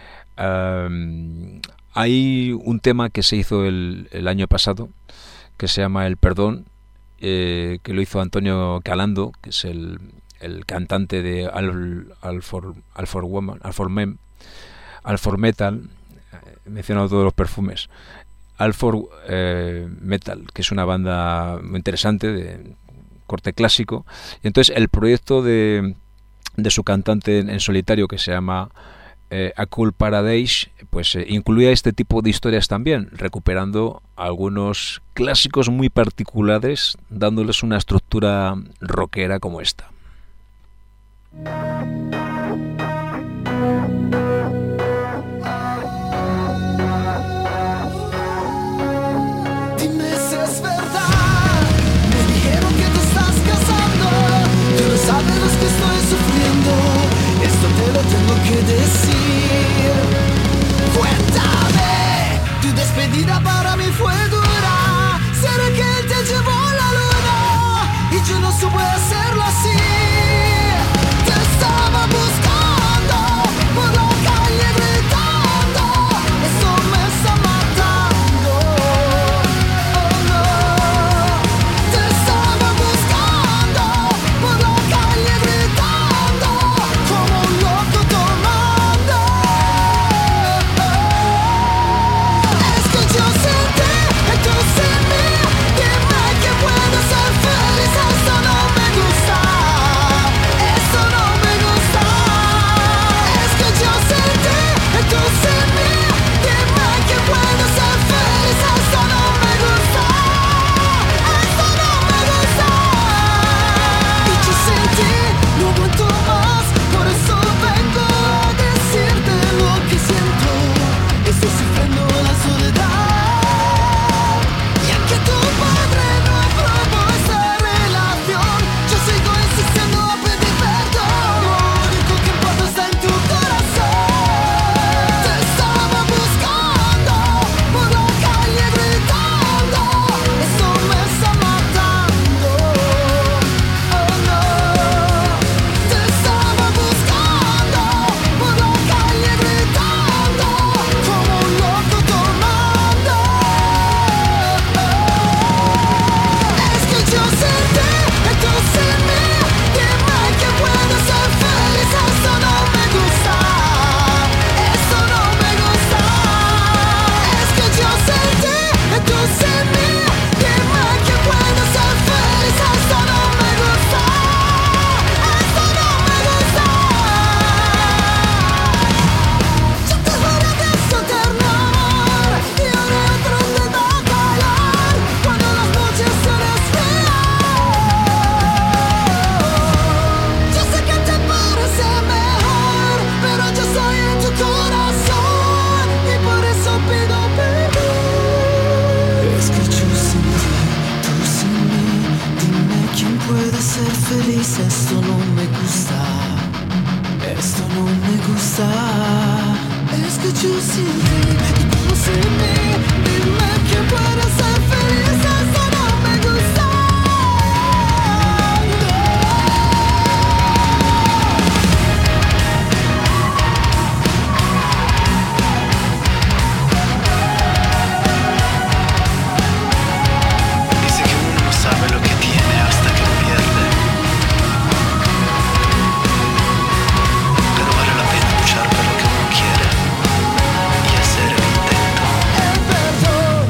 hay un tema que se hizo el año pasado que se llama El Perdón, que lo hizo Antonio Calando, que es el cantante de Alfor Metal. He mencionado todos los perfumes. Alfor Metal, que es una banda muy interesante de corte clásico. Y entonces el proyecto de su cantante en solitario, que se llama A Cool Paradise, pues incluía este tipo de historias también, recuperando algunos clásicos muy particulares, dándoles una estructura rockera como esta. Dime si es verdad, me dijeron que te estás casando, tú no sabes lo que estoy sufriendo, esto te lo tengo que decir. Cuéntame, tu despedida para mí fue dura, será que él te llevó a la luna y yo no supe hacerlo así. Te estaba puedes ser feliz, esto no me gusta. Esto no me gusta. Es que yo sin ti y tú sin mí. Dime que puedes ser feliz, esto no me gusta. Dice que uno no sabe lo que tiene hasta que lo pierde. Pero vale la pena luchar por lo que uno quiere y hacer el intento. El perdón.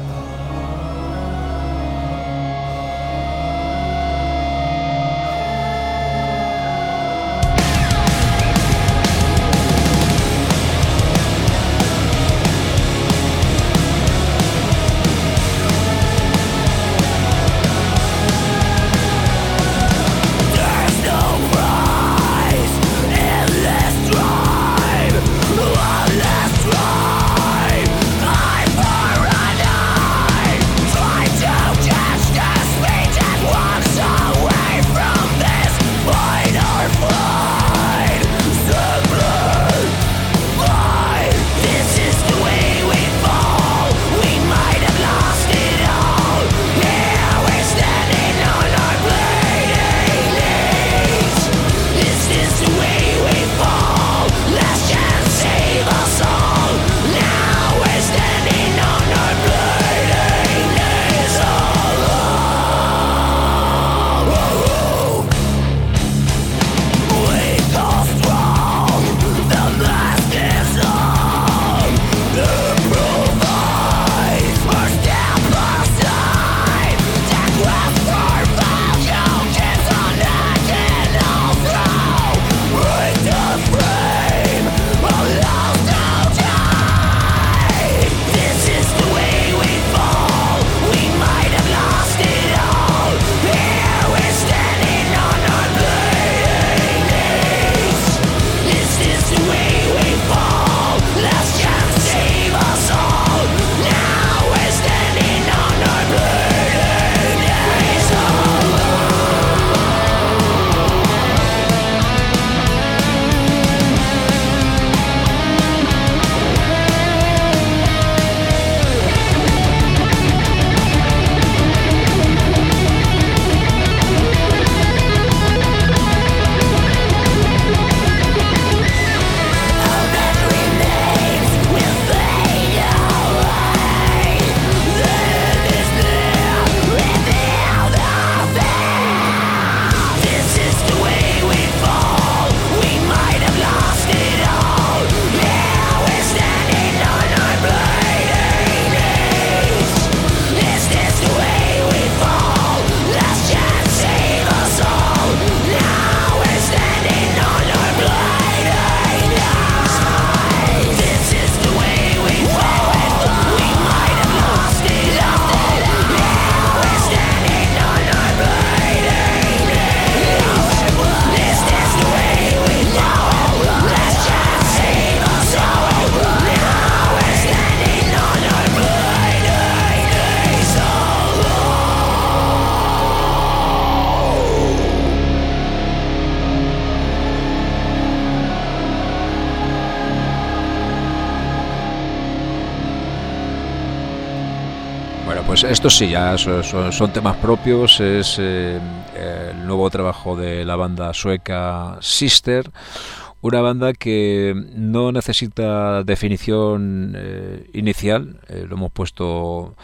Pues estos sí, ya son temas propios, es el nuevo trabajo de la banda sueca Sister, una banda que no necesita definición inicial, lo hemos puesto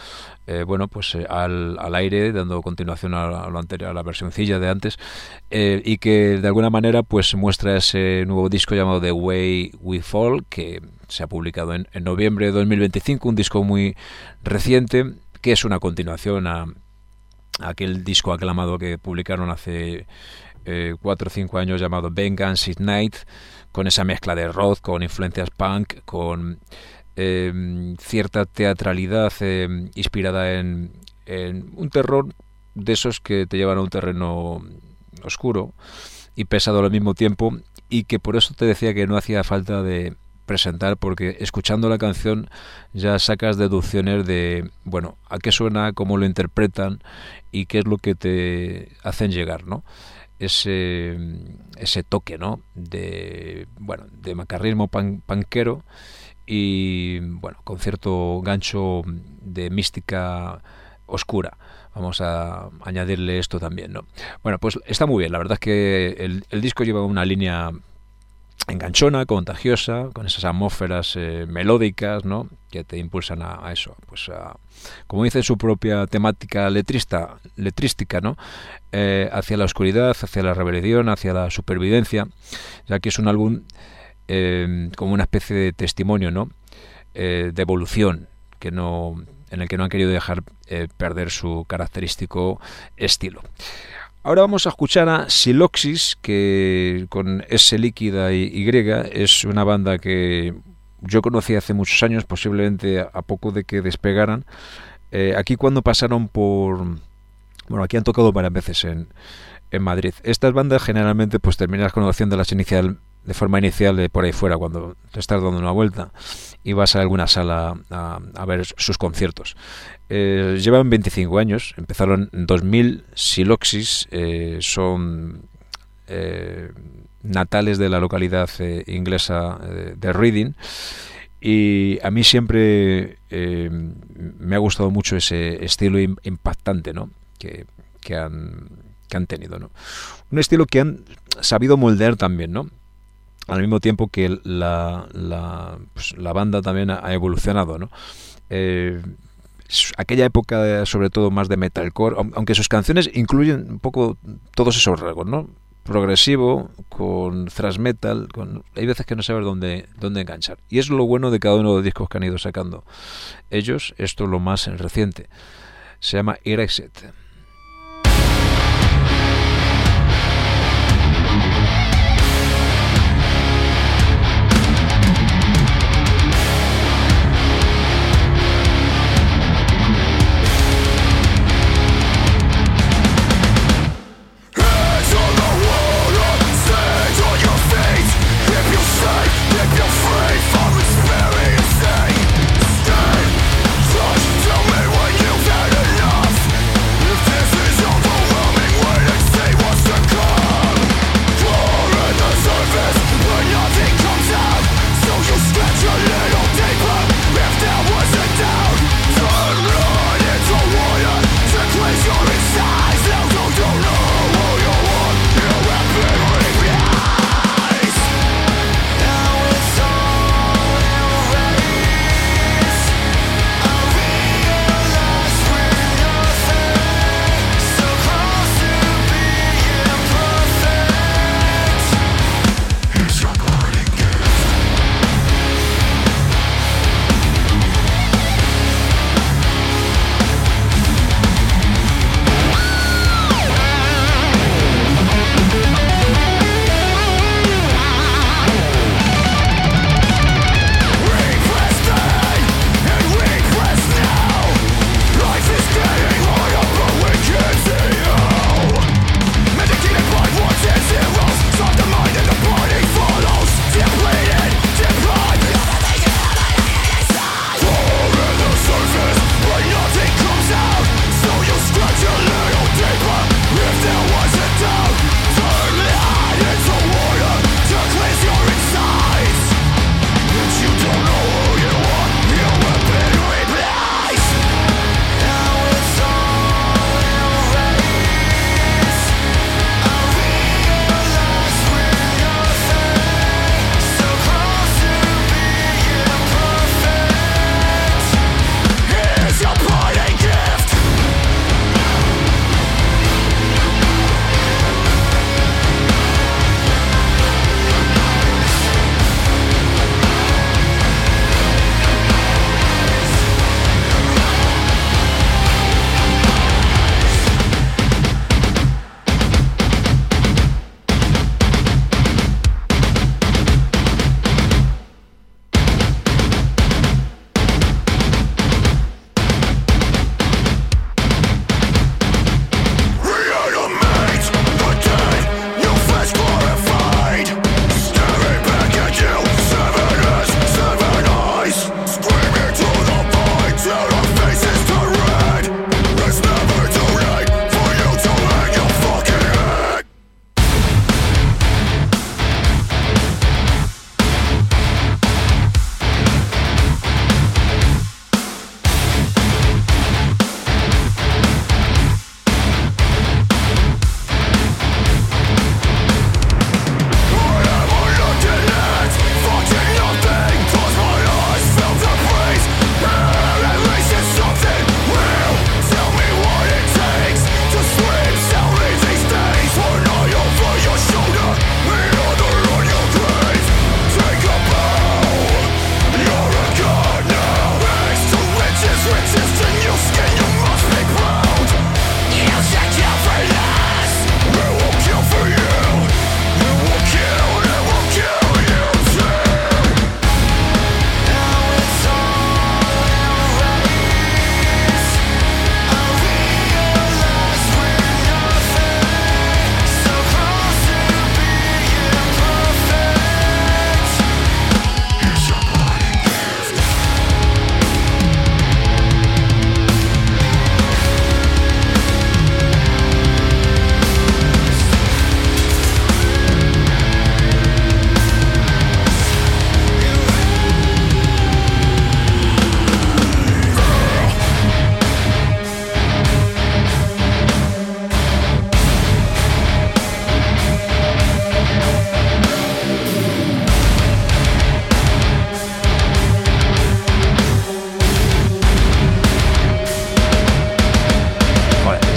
al aire, dando continuación a lo anterior, a la versioncilla de antes, y que de alguna manera pues muestra ese nuevo disco llamado The Way We Fall, que se ha publicado en noviembre de 2025, un disco muy reciente, que es una continuación a aquel disco aclamado que publicaron hace 4 o 5 años llamado Vengeance at Night, con esa mezcla de rock, con influencias punk, con cierta teatralidad inspirada en un terror de esos que te llevan a un terreno oscuro y pesado al mismo tiempo, y que por eso te decía que no hacía falta de presentar, porque escuchando la canción ya sacas deducciones de, bueno, a qué suena, cómo lo interpretan y qué es lo que te hacen llegar, ¿no? Ese toque, ¿no? De macarrismo panquero y, bueno, con cierto gancho de mística oscura. Vamos a añadirle esto también, ¿no? Bueno, pues está muy bien. La verdad es que el disco lleva una línea enganchona, contagiosa, con esas atmósferas melódicas, ¿no? Que te impulsan a eso, pues como dice su propia temática letrística, ¿no? Hacia la oscuridad, hacia la rebelión, hacia la supervivencia, ya que es un álbum como una especie de testimonio, ¿no? De evolución, en el que no han querido dejar perder su característico estilo. Ahora vamos a escuchar a Siloxis, que con S líquida y Y es una banda que yo conocí hace muchos años, posiblemente a poco de que despegaran. Aquí cuando pasaron aquí han tocado varias veces en Madrid. Estas bandas generalmente pues terminas conociéndolas de forma inicial por ahí fuera, cuando te estás dando una vuelta y vas a alguna sala a ver sus conciertos. Llevan 25 años, empezaron en 2000. Siloxis son natales de la localidad inglesa de Reading, y a mí siempre me ha gustado mucho ese estilo impactante, ¿no? que han tenido, ¿no? Un estilo que han sabido moldear también, ¿no? Al mismo tiempo que la banda también ha evolucionado, ¿no? Aquella época, sobre todo más de metalcore, aunque sus canciones incluyen un poco todos esos rasgos, ¿no? Progresivo, con thrash metal, hay veces que no sabes dónde enganchar. Y es lo bueno de cada uno de los discos que han ido sacando ellos. Esto es lo más reciente. Se llama Erased. If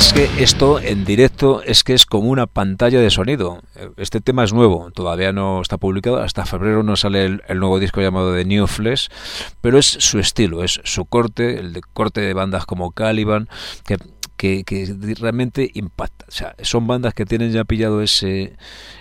Es que esto en directo es que es como una pantalla de sonido. Este tema es nuevo, todavía no está publicado, hasta febrero no sale el nuevo disco llamado The New Flesh, pero es su estilo, es su corte, el de corte de bandas como Caliban, que realmente impacta. O sea, son bandas que tienen ya pillado ese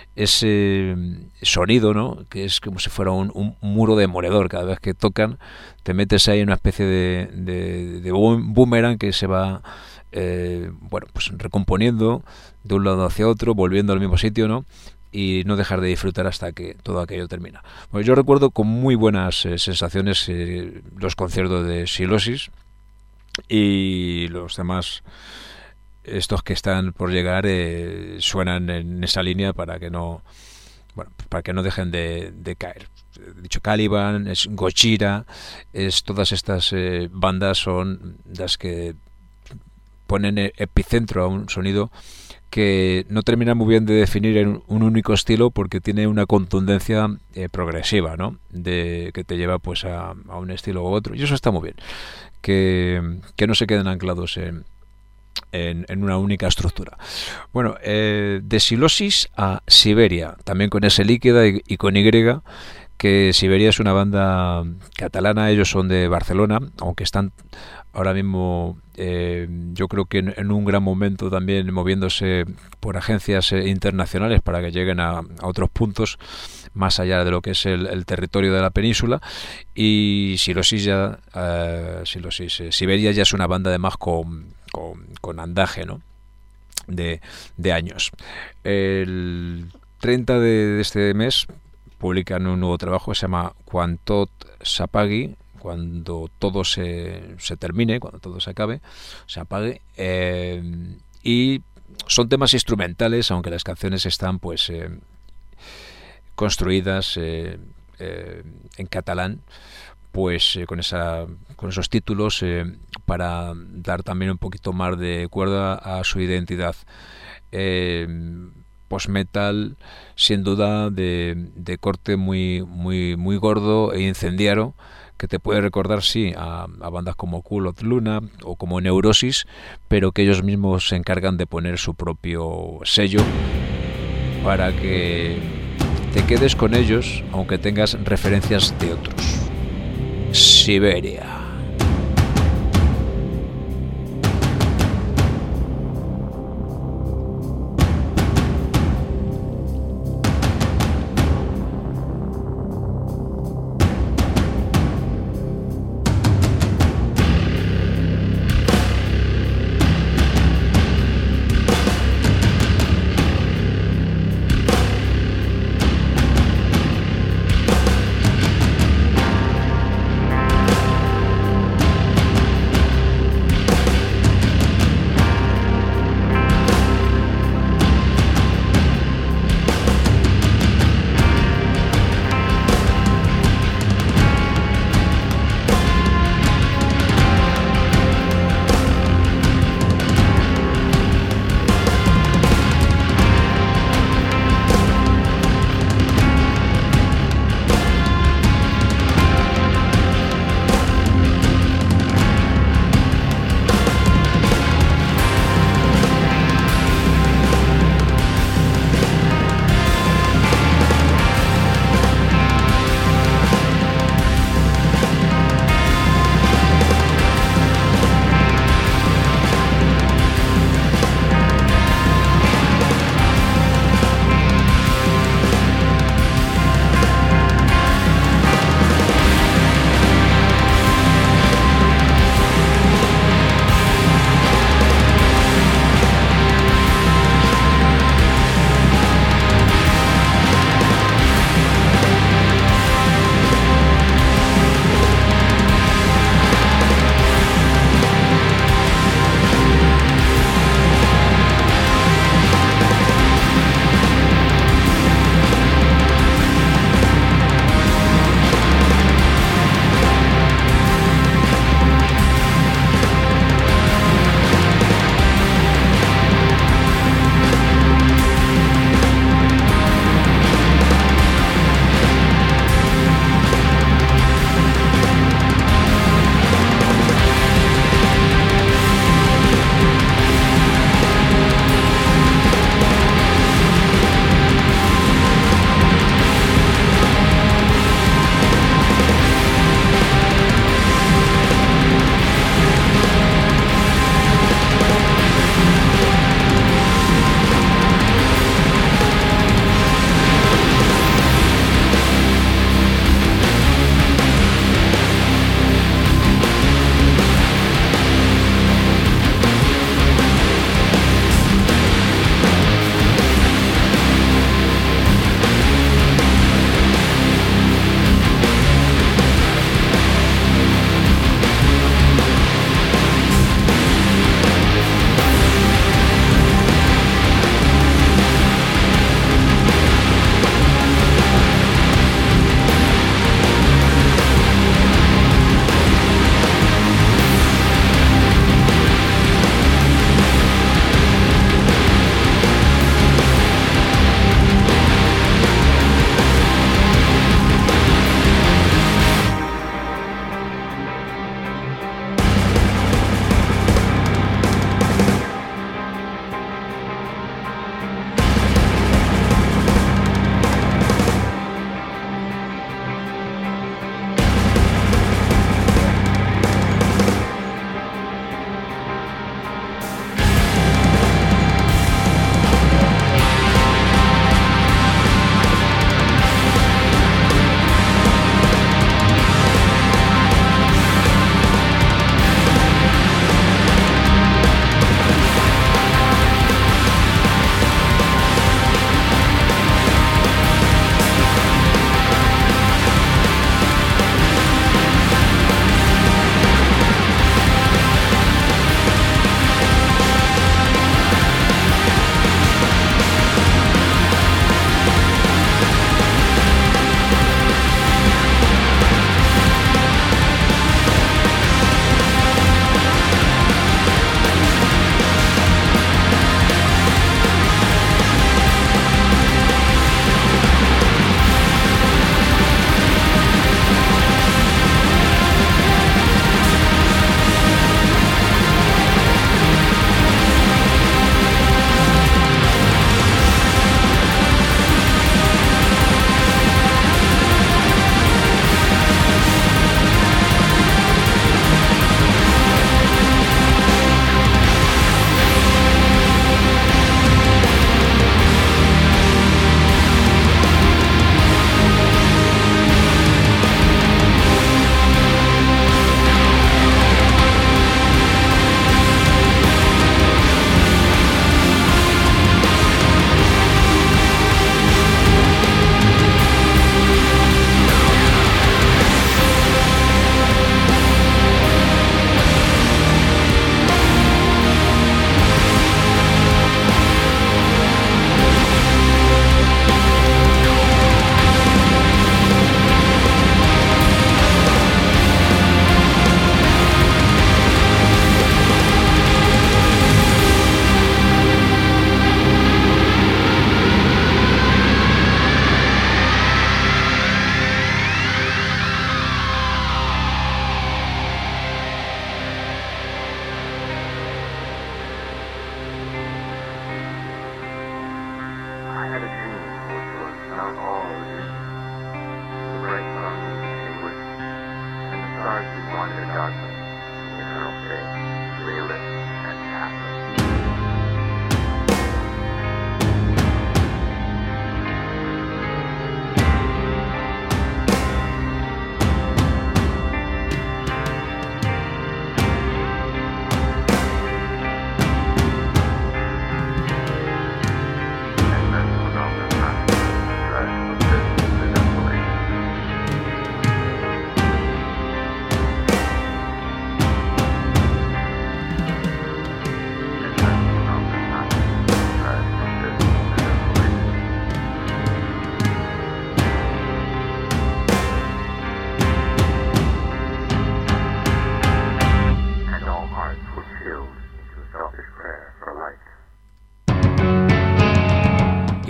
sonido, ¿no? Que es como si fuera un muro demoledor. Cada vez que tocan te metes ahí en una especie de boomerang que se va pues recomponiendo de un lado hacia otro, volviendo al mismo sitio, ¿no? Y no dejar de disfrutar hasta que todo aquello termina. Pues yo recuerdo con muy buenas sensaciones los conciertos de Sylosis, y los demás, estos que están por llegar, suenan en esa línea para que no dejen de caer. He dicho Caliban, es Gojira, todas estas bandas son las que ponen epicentro a un sonido que no termina muy bien de definir en un único estilo, porque tiene una contundencia progresiva, ¿no? Que te lleva pues a un estilo u otro, y eso está muy bien, que no se queden anclados en una única estructura. Bueno, de Sylosis a Siberia, también con S líquida y con Y, que Siberia es una banda catalana. Ellos son de Barcelona, aunque están ahora mismo yo creo que en un gran momento también moviéndose por agencias internacionales para que lleguen a otros puntos más allá de lo que es el territorio de la península. Y Siberia ya es una banda además con andaje, ¿no? de años. El 30 de este mes publican un nuevo trabajo que se llama Quan tot s'apagui, cuando todo se termine, cuando todo se acabe, se apague, y son temas instrumentales, aunque las canciones están pues construidas en catalán, pues con esos títulos, para dar también un poquito más de cuerda a su identidad. Post-metal, sin duda de corte muy muy muy gordo e incendiario, que te puede recordar, sí, a bandas como Cult of Luna o como Neurosis, pero que ellos mismos se encargan de poner su propio sello para que te quedes con ellos, aunque tengas referencias de otros. Siberia.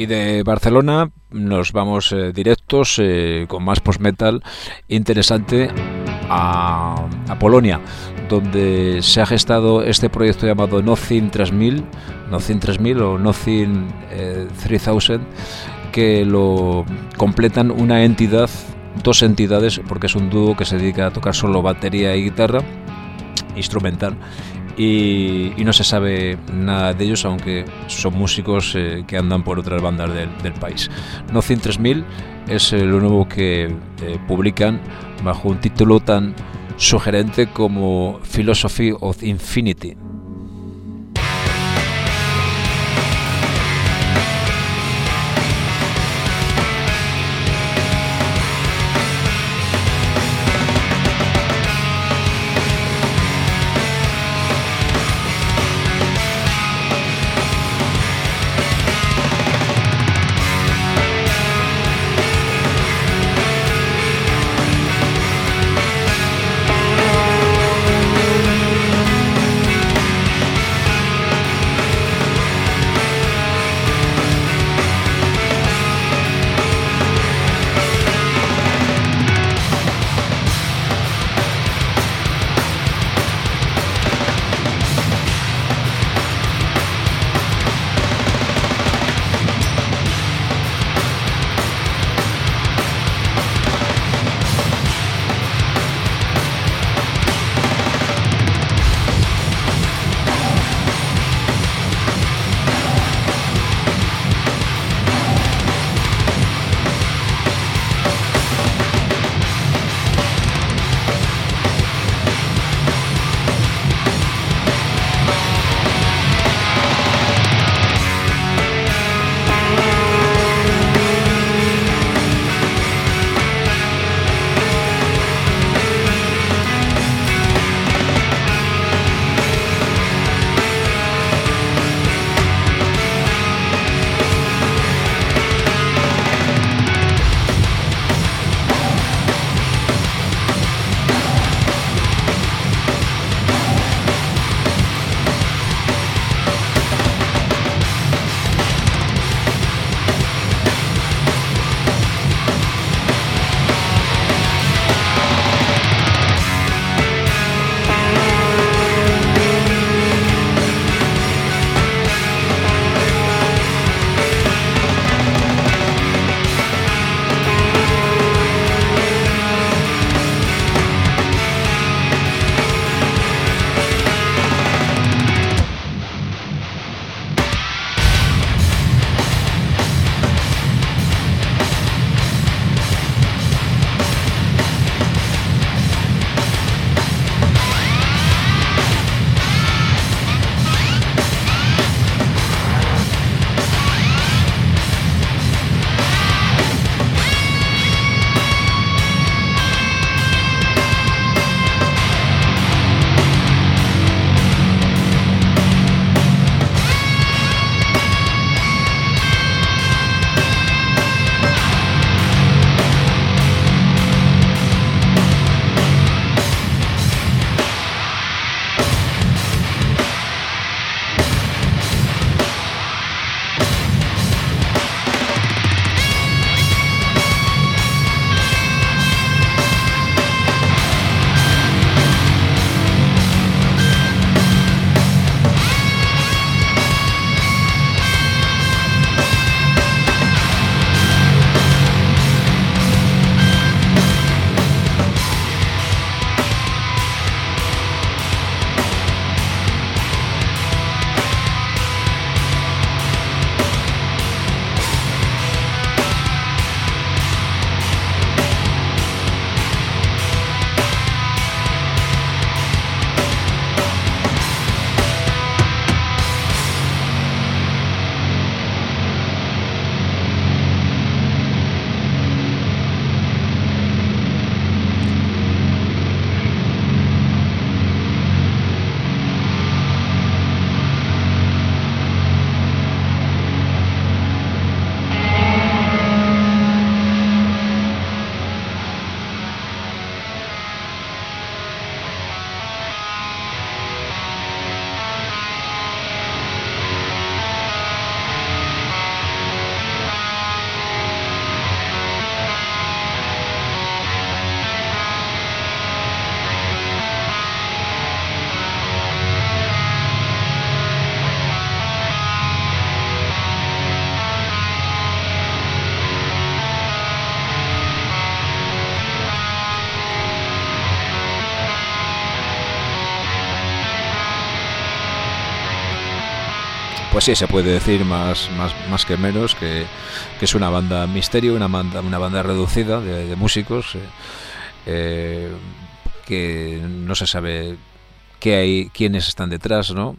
Y de Barcelona nos vamos directos con más post-metal interesante a Polonia, donde se ha gestado este proyecto llamado Nothing 3000 o Nothing 3000, que lo completan dos entidades, porque es un dúo que se dedica a tocar solo batería y guitarra instrumental, y no se sabe nada de ellos, aunque son músicos que andan por otras bandas del país. Nothing 3000 es lo nuevo que publican bajo un título tan sugerente como Philosophy of Infinity. pues sí, se puede decir más que menos que es una banda misterio, una banda reducida de músicos que no se sabe quiénes están detrás, ¿no?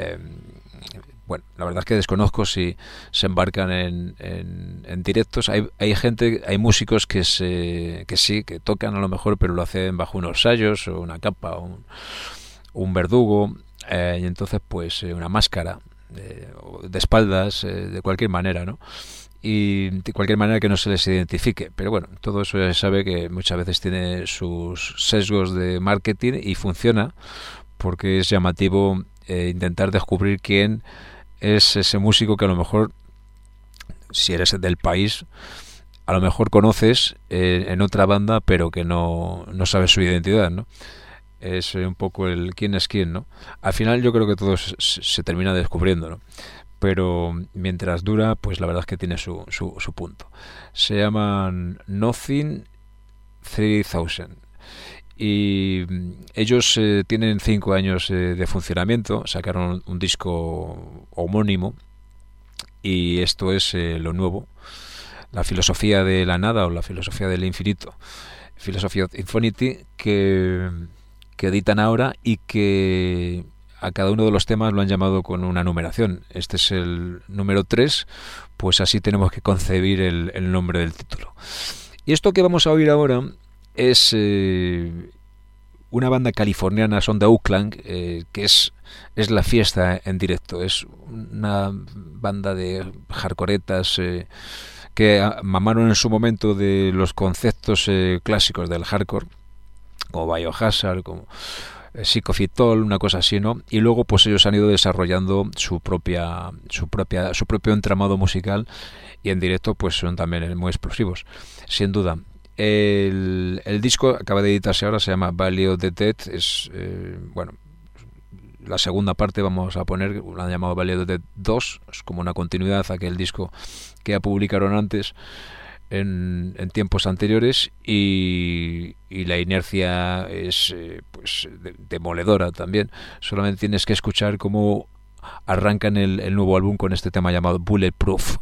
Bueno, la verdad es que desconozco si se embarcan en directos. Hay gente, hay músicos que sí, que tocan a lo mejor, pero lo hacen bajo unos sayos o una capa, un verdugo, y entonces pues una máscara de espaldas, de cualquier manera, ¿no? Y de cualquier manera que no se les identifique. Pero bueno, todo eso ya se sabe que muchas veces tiene sus sesgos de marketing y funciona, porque es llamativo intentar descubrir quién es ese músico que a lo mejor, si eres del país, a lo mejor conoces en otra banda, pero que no sabes su identidad, ¿no? Es un poco el quién es quién, ¿no? Al final yo creo que todo se termina descubriendo, ¿no? Pero mientras dura, pues la verdad es que tiene su punto. Se llaman Nothing 3000 y ellos tienen 5 años de funcionamiento, sacaron un disco homónimo y esto es lo nuevo, la filosofía de la nada o la filosofía del infinito, Philosophy of Infinity, que editan ahora y que a cada uno de los temas lo han llamado con una numeración. Este es el número 3, pues así tenemos que concebir el nombre del título. Y esto que vamos a oír ahora es una banda californiana, son de Oakland, que es la fiesta en directo. Es una banda de hardcoretas que mamaron en su momento de los conceptos clásicos del hardcore, como Biohazard, como Psychofitol, una cosa así, ¿no? Y luego pues ellos han ido desarrollando su propio entramado musical y en directo pues son también muy explosivos, sin duda. El disco acaba de editarse ahora, se llama Valley of the Dead, es bueno, la segunda parte vamos a poner, lo han llamado Valley of the Dead 2, es como una continuidad a aquel disco que ya publicaron antes en tiempos anteriores, y la inercia es pues demoledora también. Solamente tienes que escuchar cómo arrancan el nuevo álbum con este tema llamado Bulletproof.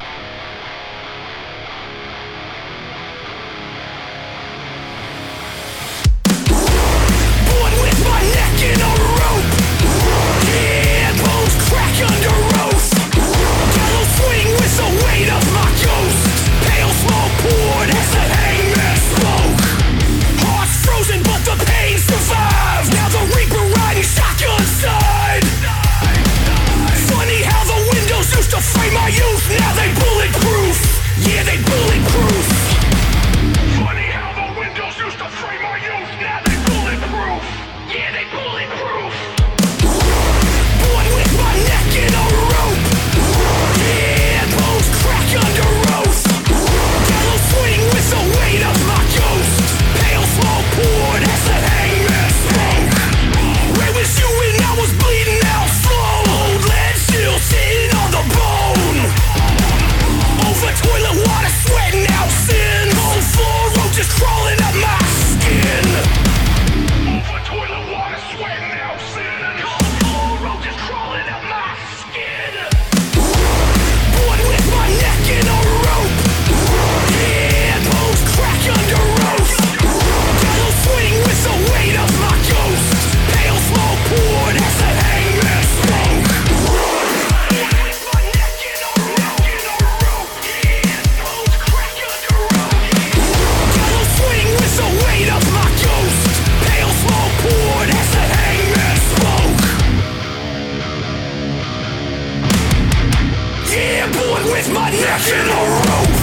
Frame my youth, now they bulletproof. Yeah, they bulletproof. Funny how the windows used to frame my youth, now they bulletproof. Yeah, they bulletproof. Born with my neck in a rope. Yeah, bones crack under oath. Yellow swing with the weight of my ghost. Pale smoke poured as the hangman spoke. Where was you when I was bleeding out slow? Old lead still sitting on the bone. Over toilet water, sweating out sin. Cold floor roaches crawling up my skin. Over toilet water, sweating out sin. Cold floor roaches crawling up my skin. Born with my neck in a rope. Yeah, bones crack under oath. Yellow swing with the weight of my ghost. Pale smoke poured as the hangman spoke. With my neck in a rope.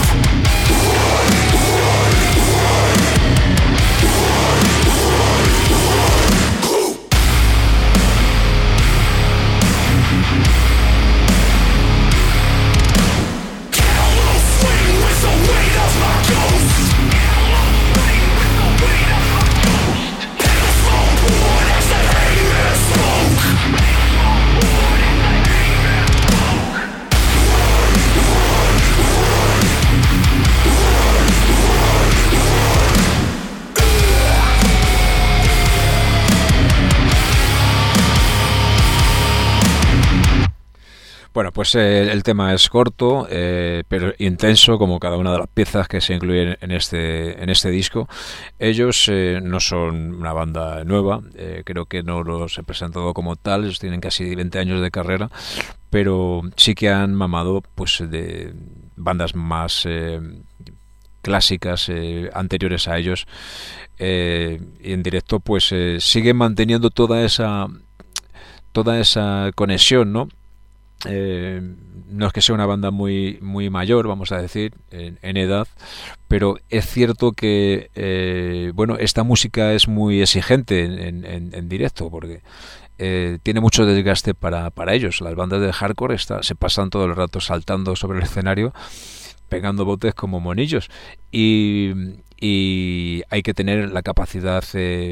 Bueno, pues el tema es corto, pero intenso, como cada una de las piezas que se incluyen en este disco. Ellos no son una banda nueva, creo que no los he presentado como tal, ellos tienen casi 20 años de carrera, pero sí que han mamado pues de bandas más clásicas anteriores a ellos, y en directo pues siguen manteniendo toda esa conexión, ¿no? No es que sea una banda muy mayor, vamos a decir, en edad, pero es cierto que bueno, esta música es muy exigente en directo, porque tiene mucho desgaste para ellos. Las bandas de hardcore se pasan todo el rato saltando sobre el escenario, pegando botes como monillos, y hay que tener la capacidad,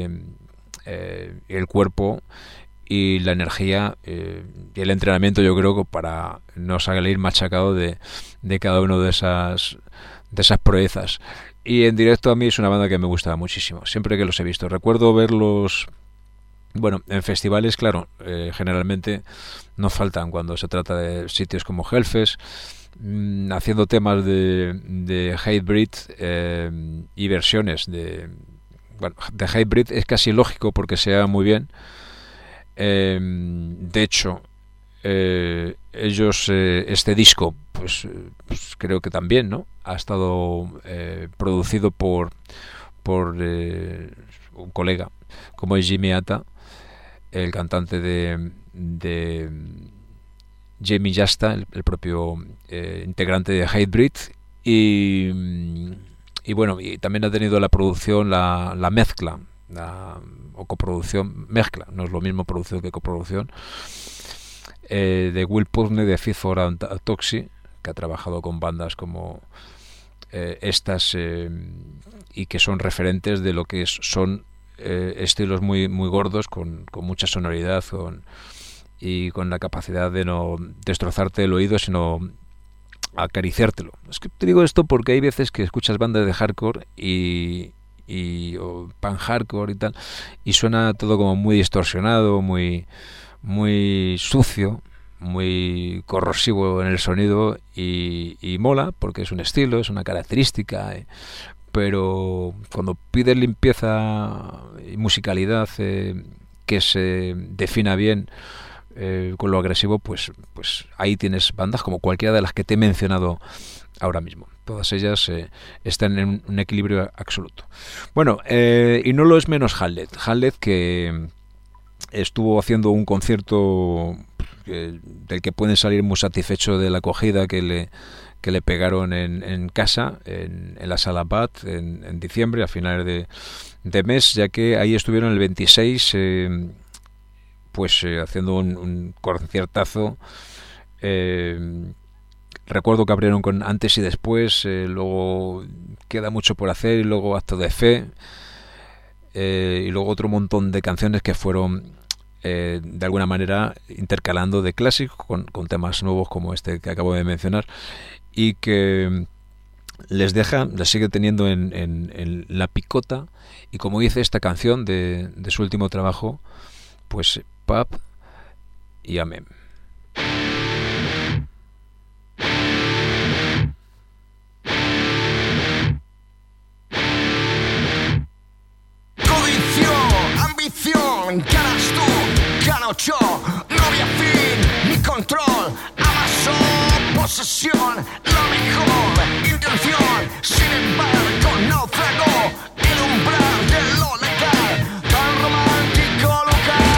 el cuerpo y la energía y el entrenamiento, yo creo, para no salir machacado de cada uno de esas proezas. Y en directo a mí es una banda que me gusta muchísimo, siempre que los he visto. Recuerdo verlos, bueno, en festivales, claro, generalmente no faltan cuando se trata de sitios como Hellfest, haciendo temas de Hatebreed y versiones de Hatebreed. Es casi lógico porque se da muy bien. De hecho, ellos, este disco, pues creo que también, ¿no? Ha estado producido por un colega como es Jimmy Ata, el cantante de Jamie Jasta, el propio integrante de Hatebreed, y bueno, y también ha tenido la producción, la mezcla, o coproducción, mezcla, no es lo mismo producción que coproducción, de Will Putney de Fit for Autopsy, que ha trabajado con bandas como estas, y que son referentes de lo que son estilos muy gordos, con mucha sonoridad, y con la capacidad de no destrozarte el oído, sino acariciártelo. Es que te digo esto porque hay veces que escuchas bandas de hardcore o pan hardcore y tal, y suena todo como muy distorsionado, muy sucio, muy corrosivo en el sonido, y mola porque es un estilo, es una característica, pero cuando pides limpieza y musicalidad, que se defina bien con lo agresivo, pues ahí tienes bandas como cualquiera de las que te he mencionado ahora mismo. Todas ellas están en un equilibrio absoluto. Bueno, y no lo es menos Hamlet, que estuvo haciendo un concierto del que pueden salir muy satisfecho de la acogida que le pegaron en casa, en la Sala Bat, en diciembre, a finales de mes, ya que ahí estuvieron el 26, haciendo un conciertazo. Recuerdo que abrieron con Antes y Después, luego Queda Mucho por Hacer, y luego Acto de Fe, y luego otro montón de canciones que fueron de alguna manera intercalando de clásicos con temas nuevos como este que acabo de mencionar, y que les sigue teniendo en la picota. Y como dice esta canción de su último trabajo, pues pap y amén. Ganas tú, gano yo, no había fin ni control, amaso, posesión, la mejor intención, sin embargo naufragó el umbral de lo legal, tan romántico lugar.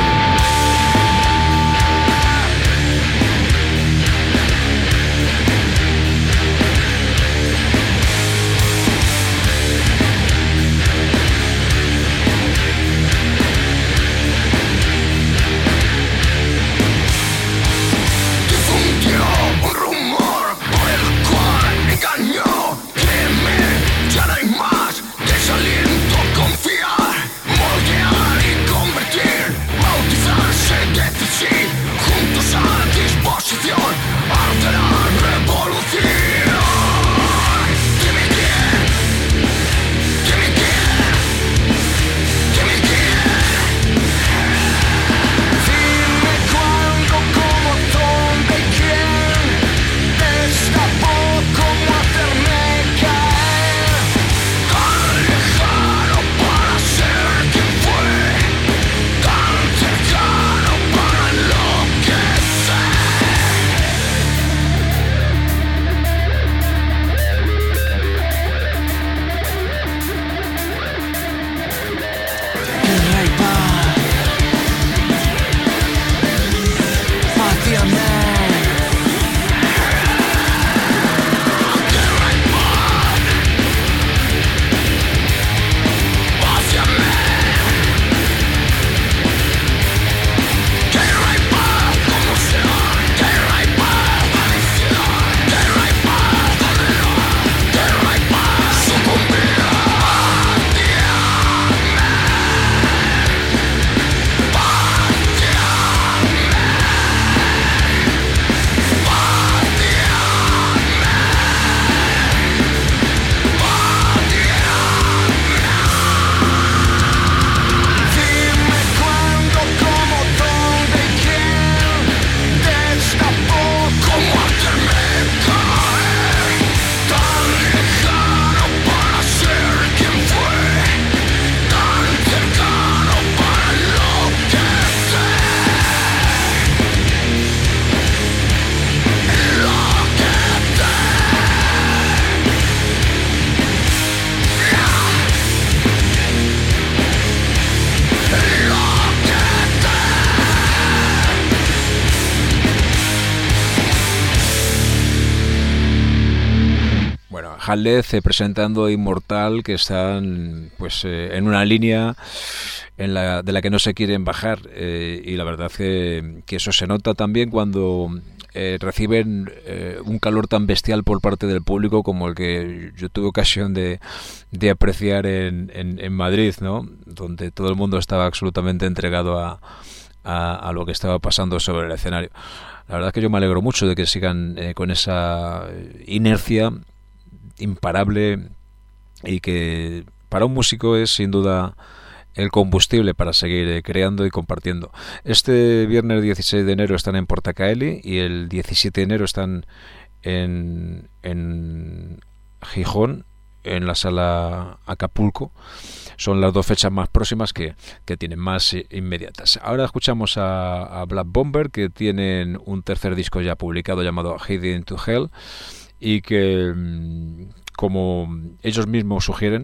Jalez presentando Inmortal, que están pues en una línea de la que no se quieren bajar, y la verdad que eso se nota también cuando reciben un calor tan bestial por parte del público como el que yo tuve ocasión de apreciar en Madrid, ¿no? Donde todo el mundo estaba absolutamente entregado a lo que estaba pasando sobre el escenario. La verdad es que yo me alegro mucho de que sigan con esa inercia imparable, y que para un músico es sin duda el combustible para seguir creando y compartiendo. Este viernes 16 de enero están en Portacaeli y el 17 de enero están en Gijón, en la sala Acapulco. Son las dos fechas más próximas que tienen, más inmediatas. Ahora escuchamos a Black Bomber, que tienen un tercer disco ya publicado llamado Hidden to Hell, y que, como ellos mismos sugieren,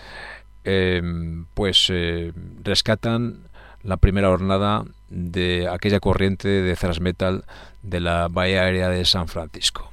rescatan la primera hornada de aquella corriente de thrash metal de la Bahía Aérea de San Francisco.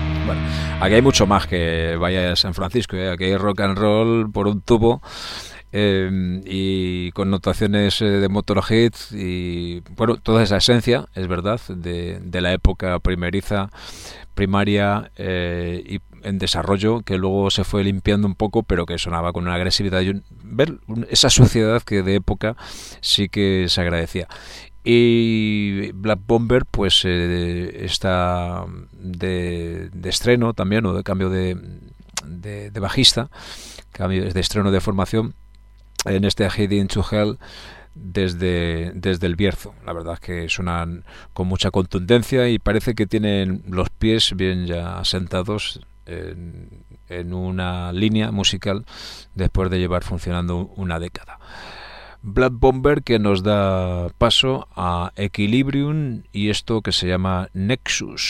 Aquí hay mucho más que Bahía de San Francisco, ¿eh? Aquí hay rock and roll por un tubo, y connotaciones de Motorhead y bueno, toda esa esencia, es verdad, de la época primaria y en desarrollo, que luego se fue limpiando un poco, pero que sonaba con una agresividad. Ver esa suciedad que de época sí que se agradecía. Y Black Bomber pues está de estreno también, o de cambio de bajista, cambio de estreno de formación en este Heading to Hell desde el Bierzo. La verdad es que suenan con mucha contundencia y parece que tienen los pies bien ya sentados en una línea musical después de llevar funcionando una década. Black Bomber, que nos da paso a Equilibrium y esto que se llama Nexus.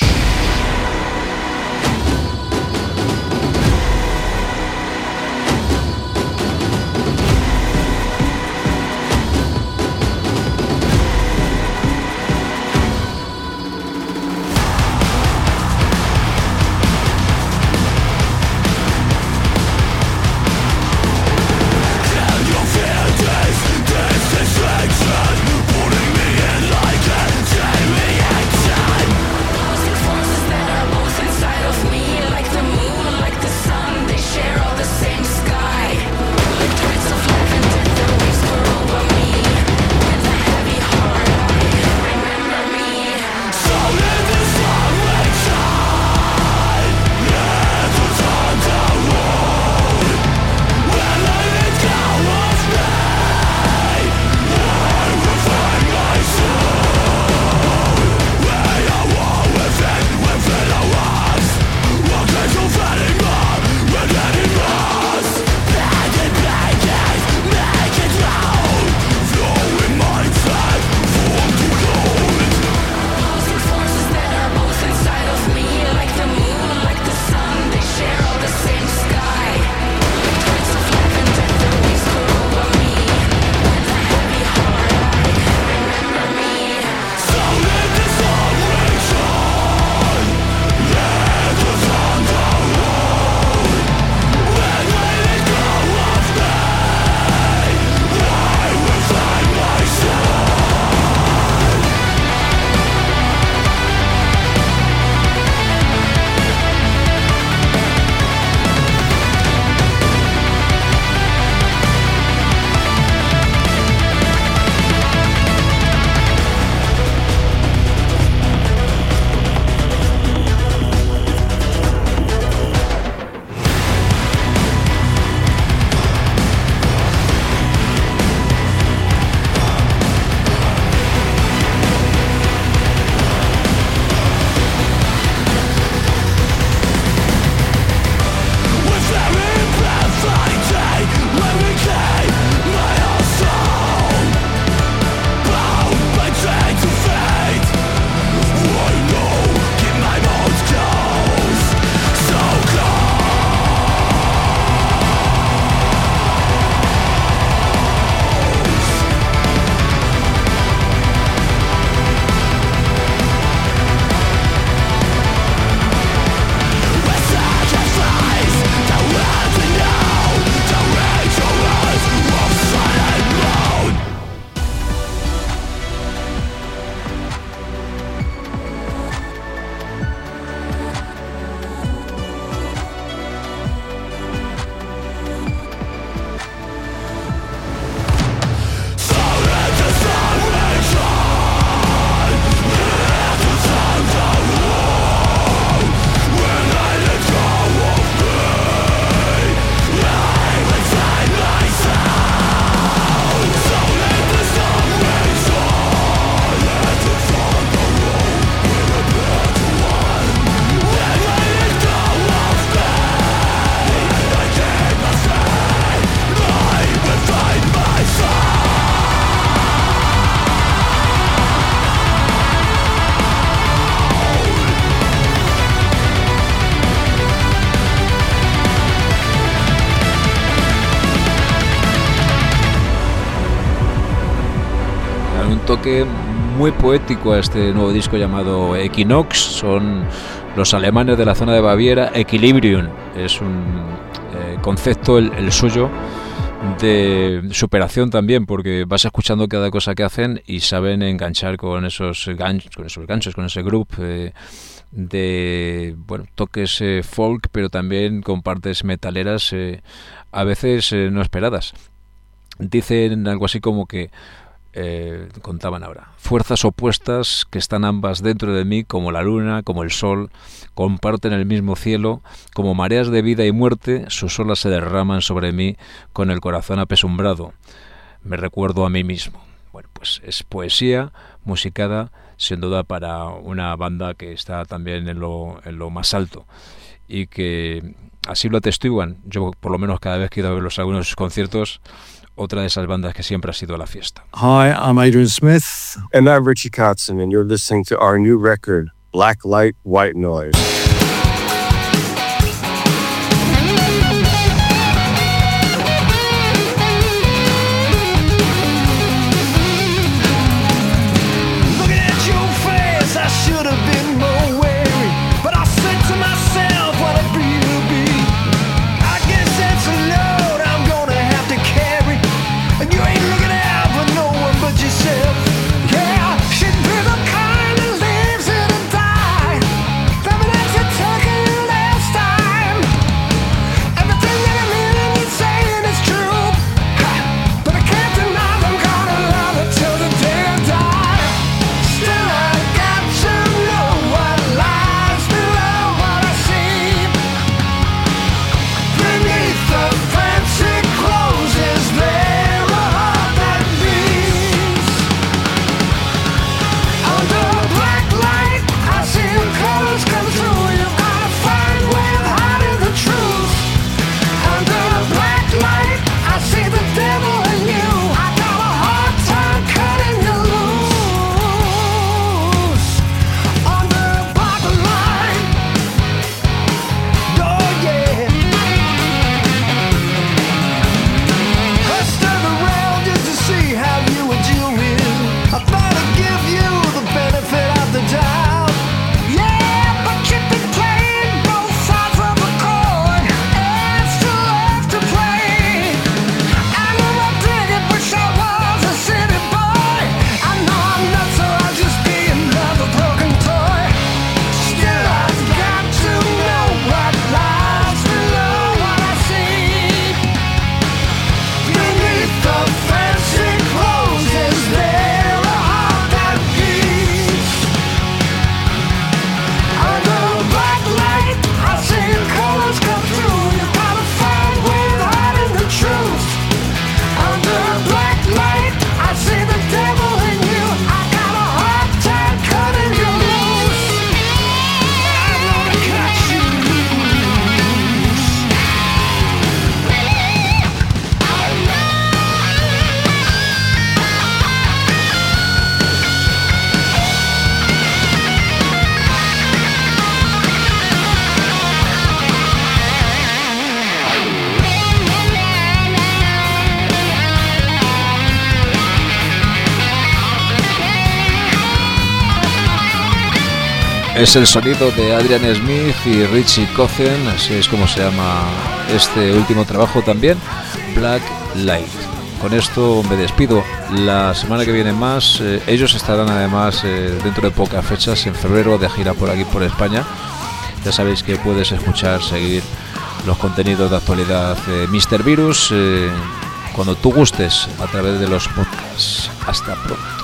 Toque muy poético a este nuevo disco llamado Equinox. Son los alemanes de la zona de Baviera. Equilibrium es un concepto el suyo de superación también, porque vas escuchando cada cosa que hacen y saben enganchar con esos ganchos, con ese grupo de toques folk, pero también con partes metaleras a veces no esperadas. Dicen algo así como que contaban ahora: fuerzas opuestas que están ambas dentro de mí, como la luna, como el sol, comparten el mismo cielo, como mareas de vida y muerte, sus olas se derraman sobre mí con el corazón apesumbrado. Me recuerdo a mí mismo. Bueno, pues es poesía musicada, sin duda, para una banda que está también en lo más alto y que así lo atestiguan. Yo, por lo menos, cada vez que he ido a ver algunos conciertos, otra de esas bandas que siempre ha sido la fiesta. Hi, I'm Adrian Smith. And I'm Richie Kotzen, and you're listening to our new record, Black Light, White Noise. Es el sonido de Adrian Smith y Richie Kotzen, así es como se llama este último trabajo también, Black Light. Con esto me despido. La semana que viene más. Ellos estarán además dentro de pocas fechas, en febrero, de gira por aquí, por España. Ya sabéis que puedes escuchar, seguir los contenidos de actualidad de Mr. Virus cuando tú gustes, a través de los podcasts. Hasta pronto.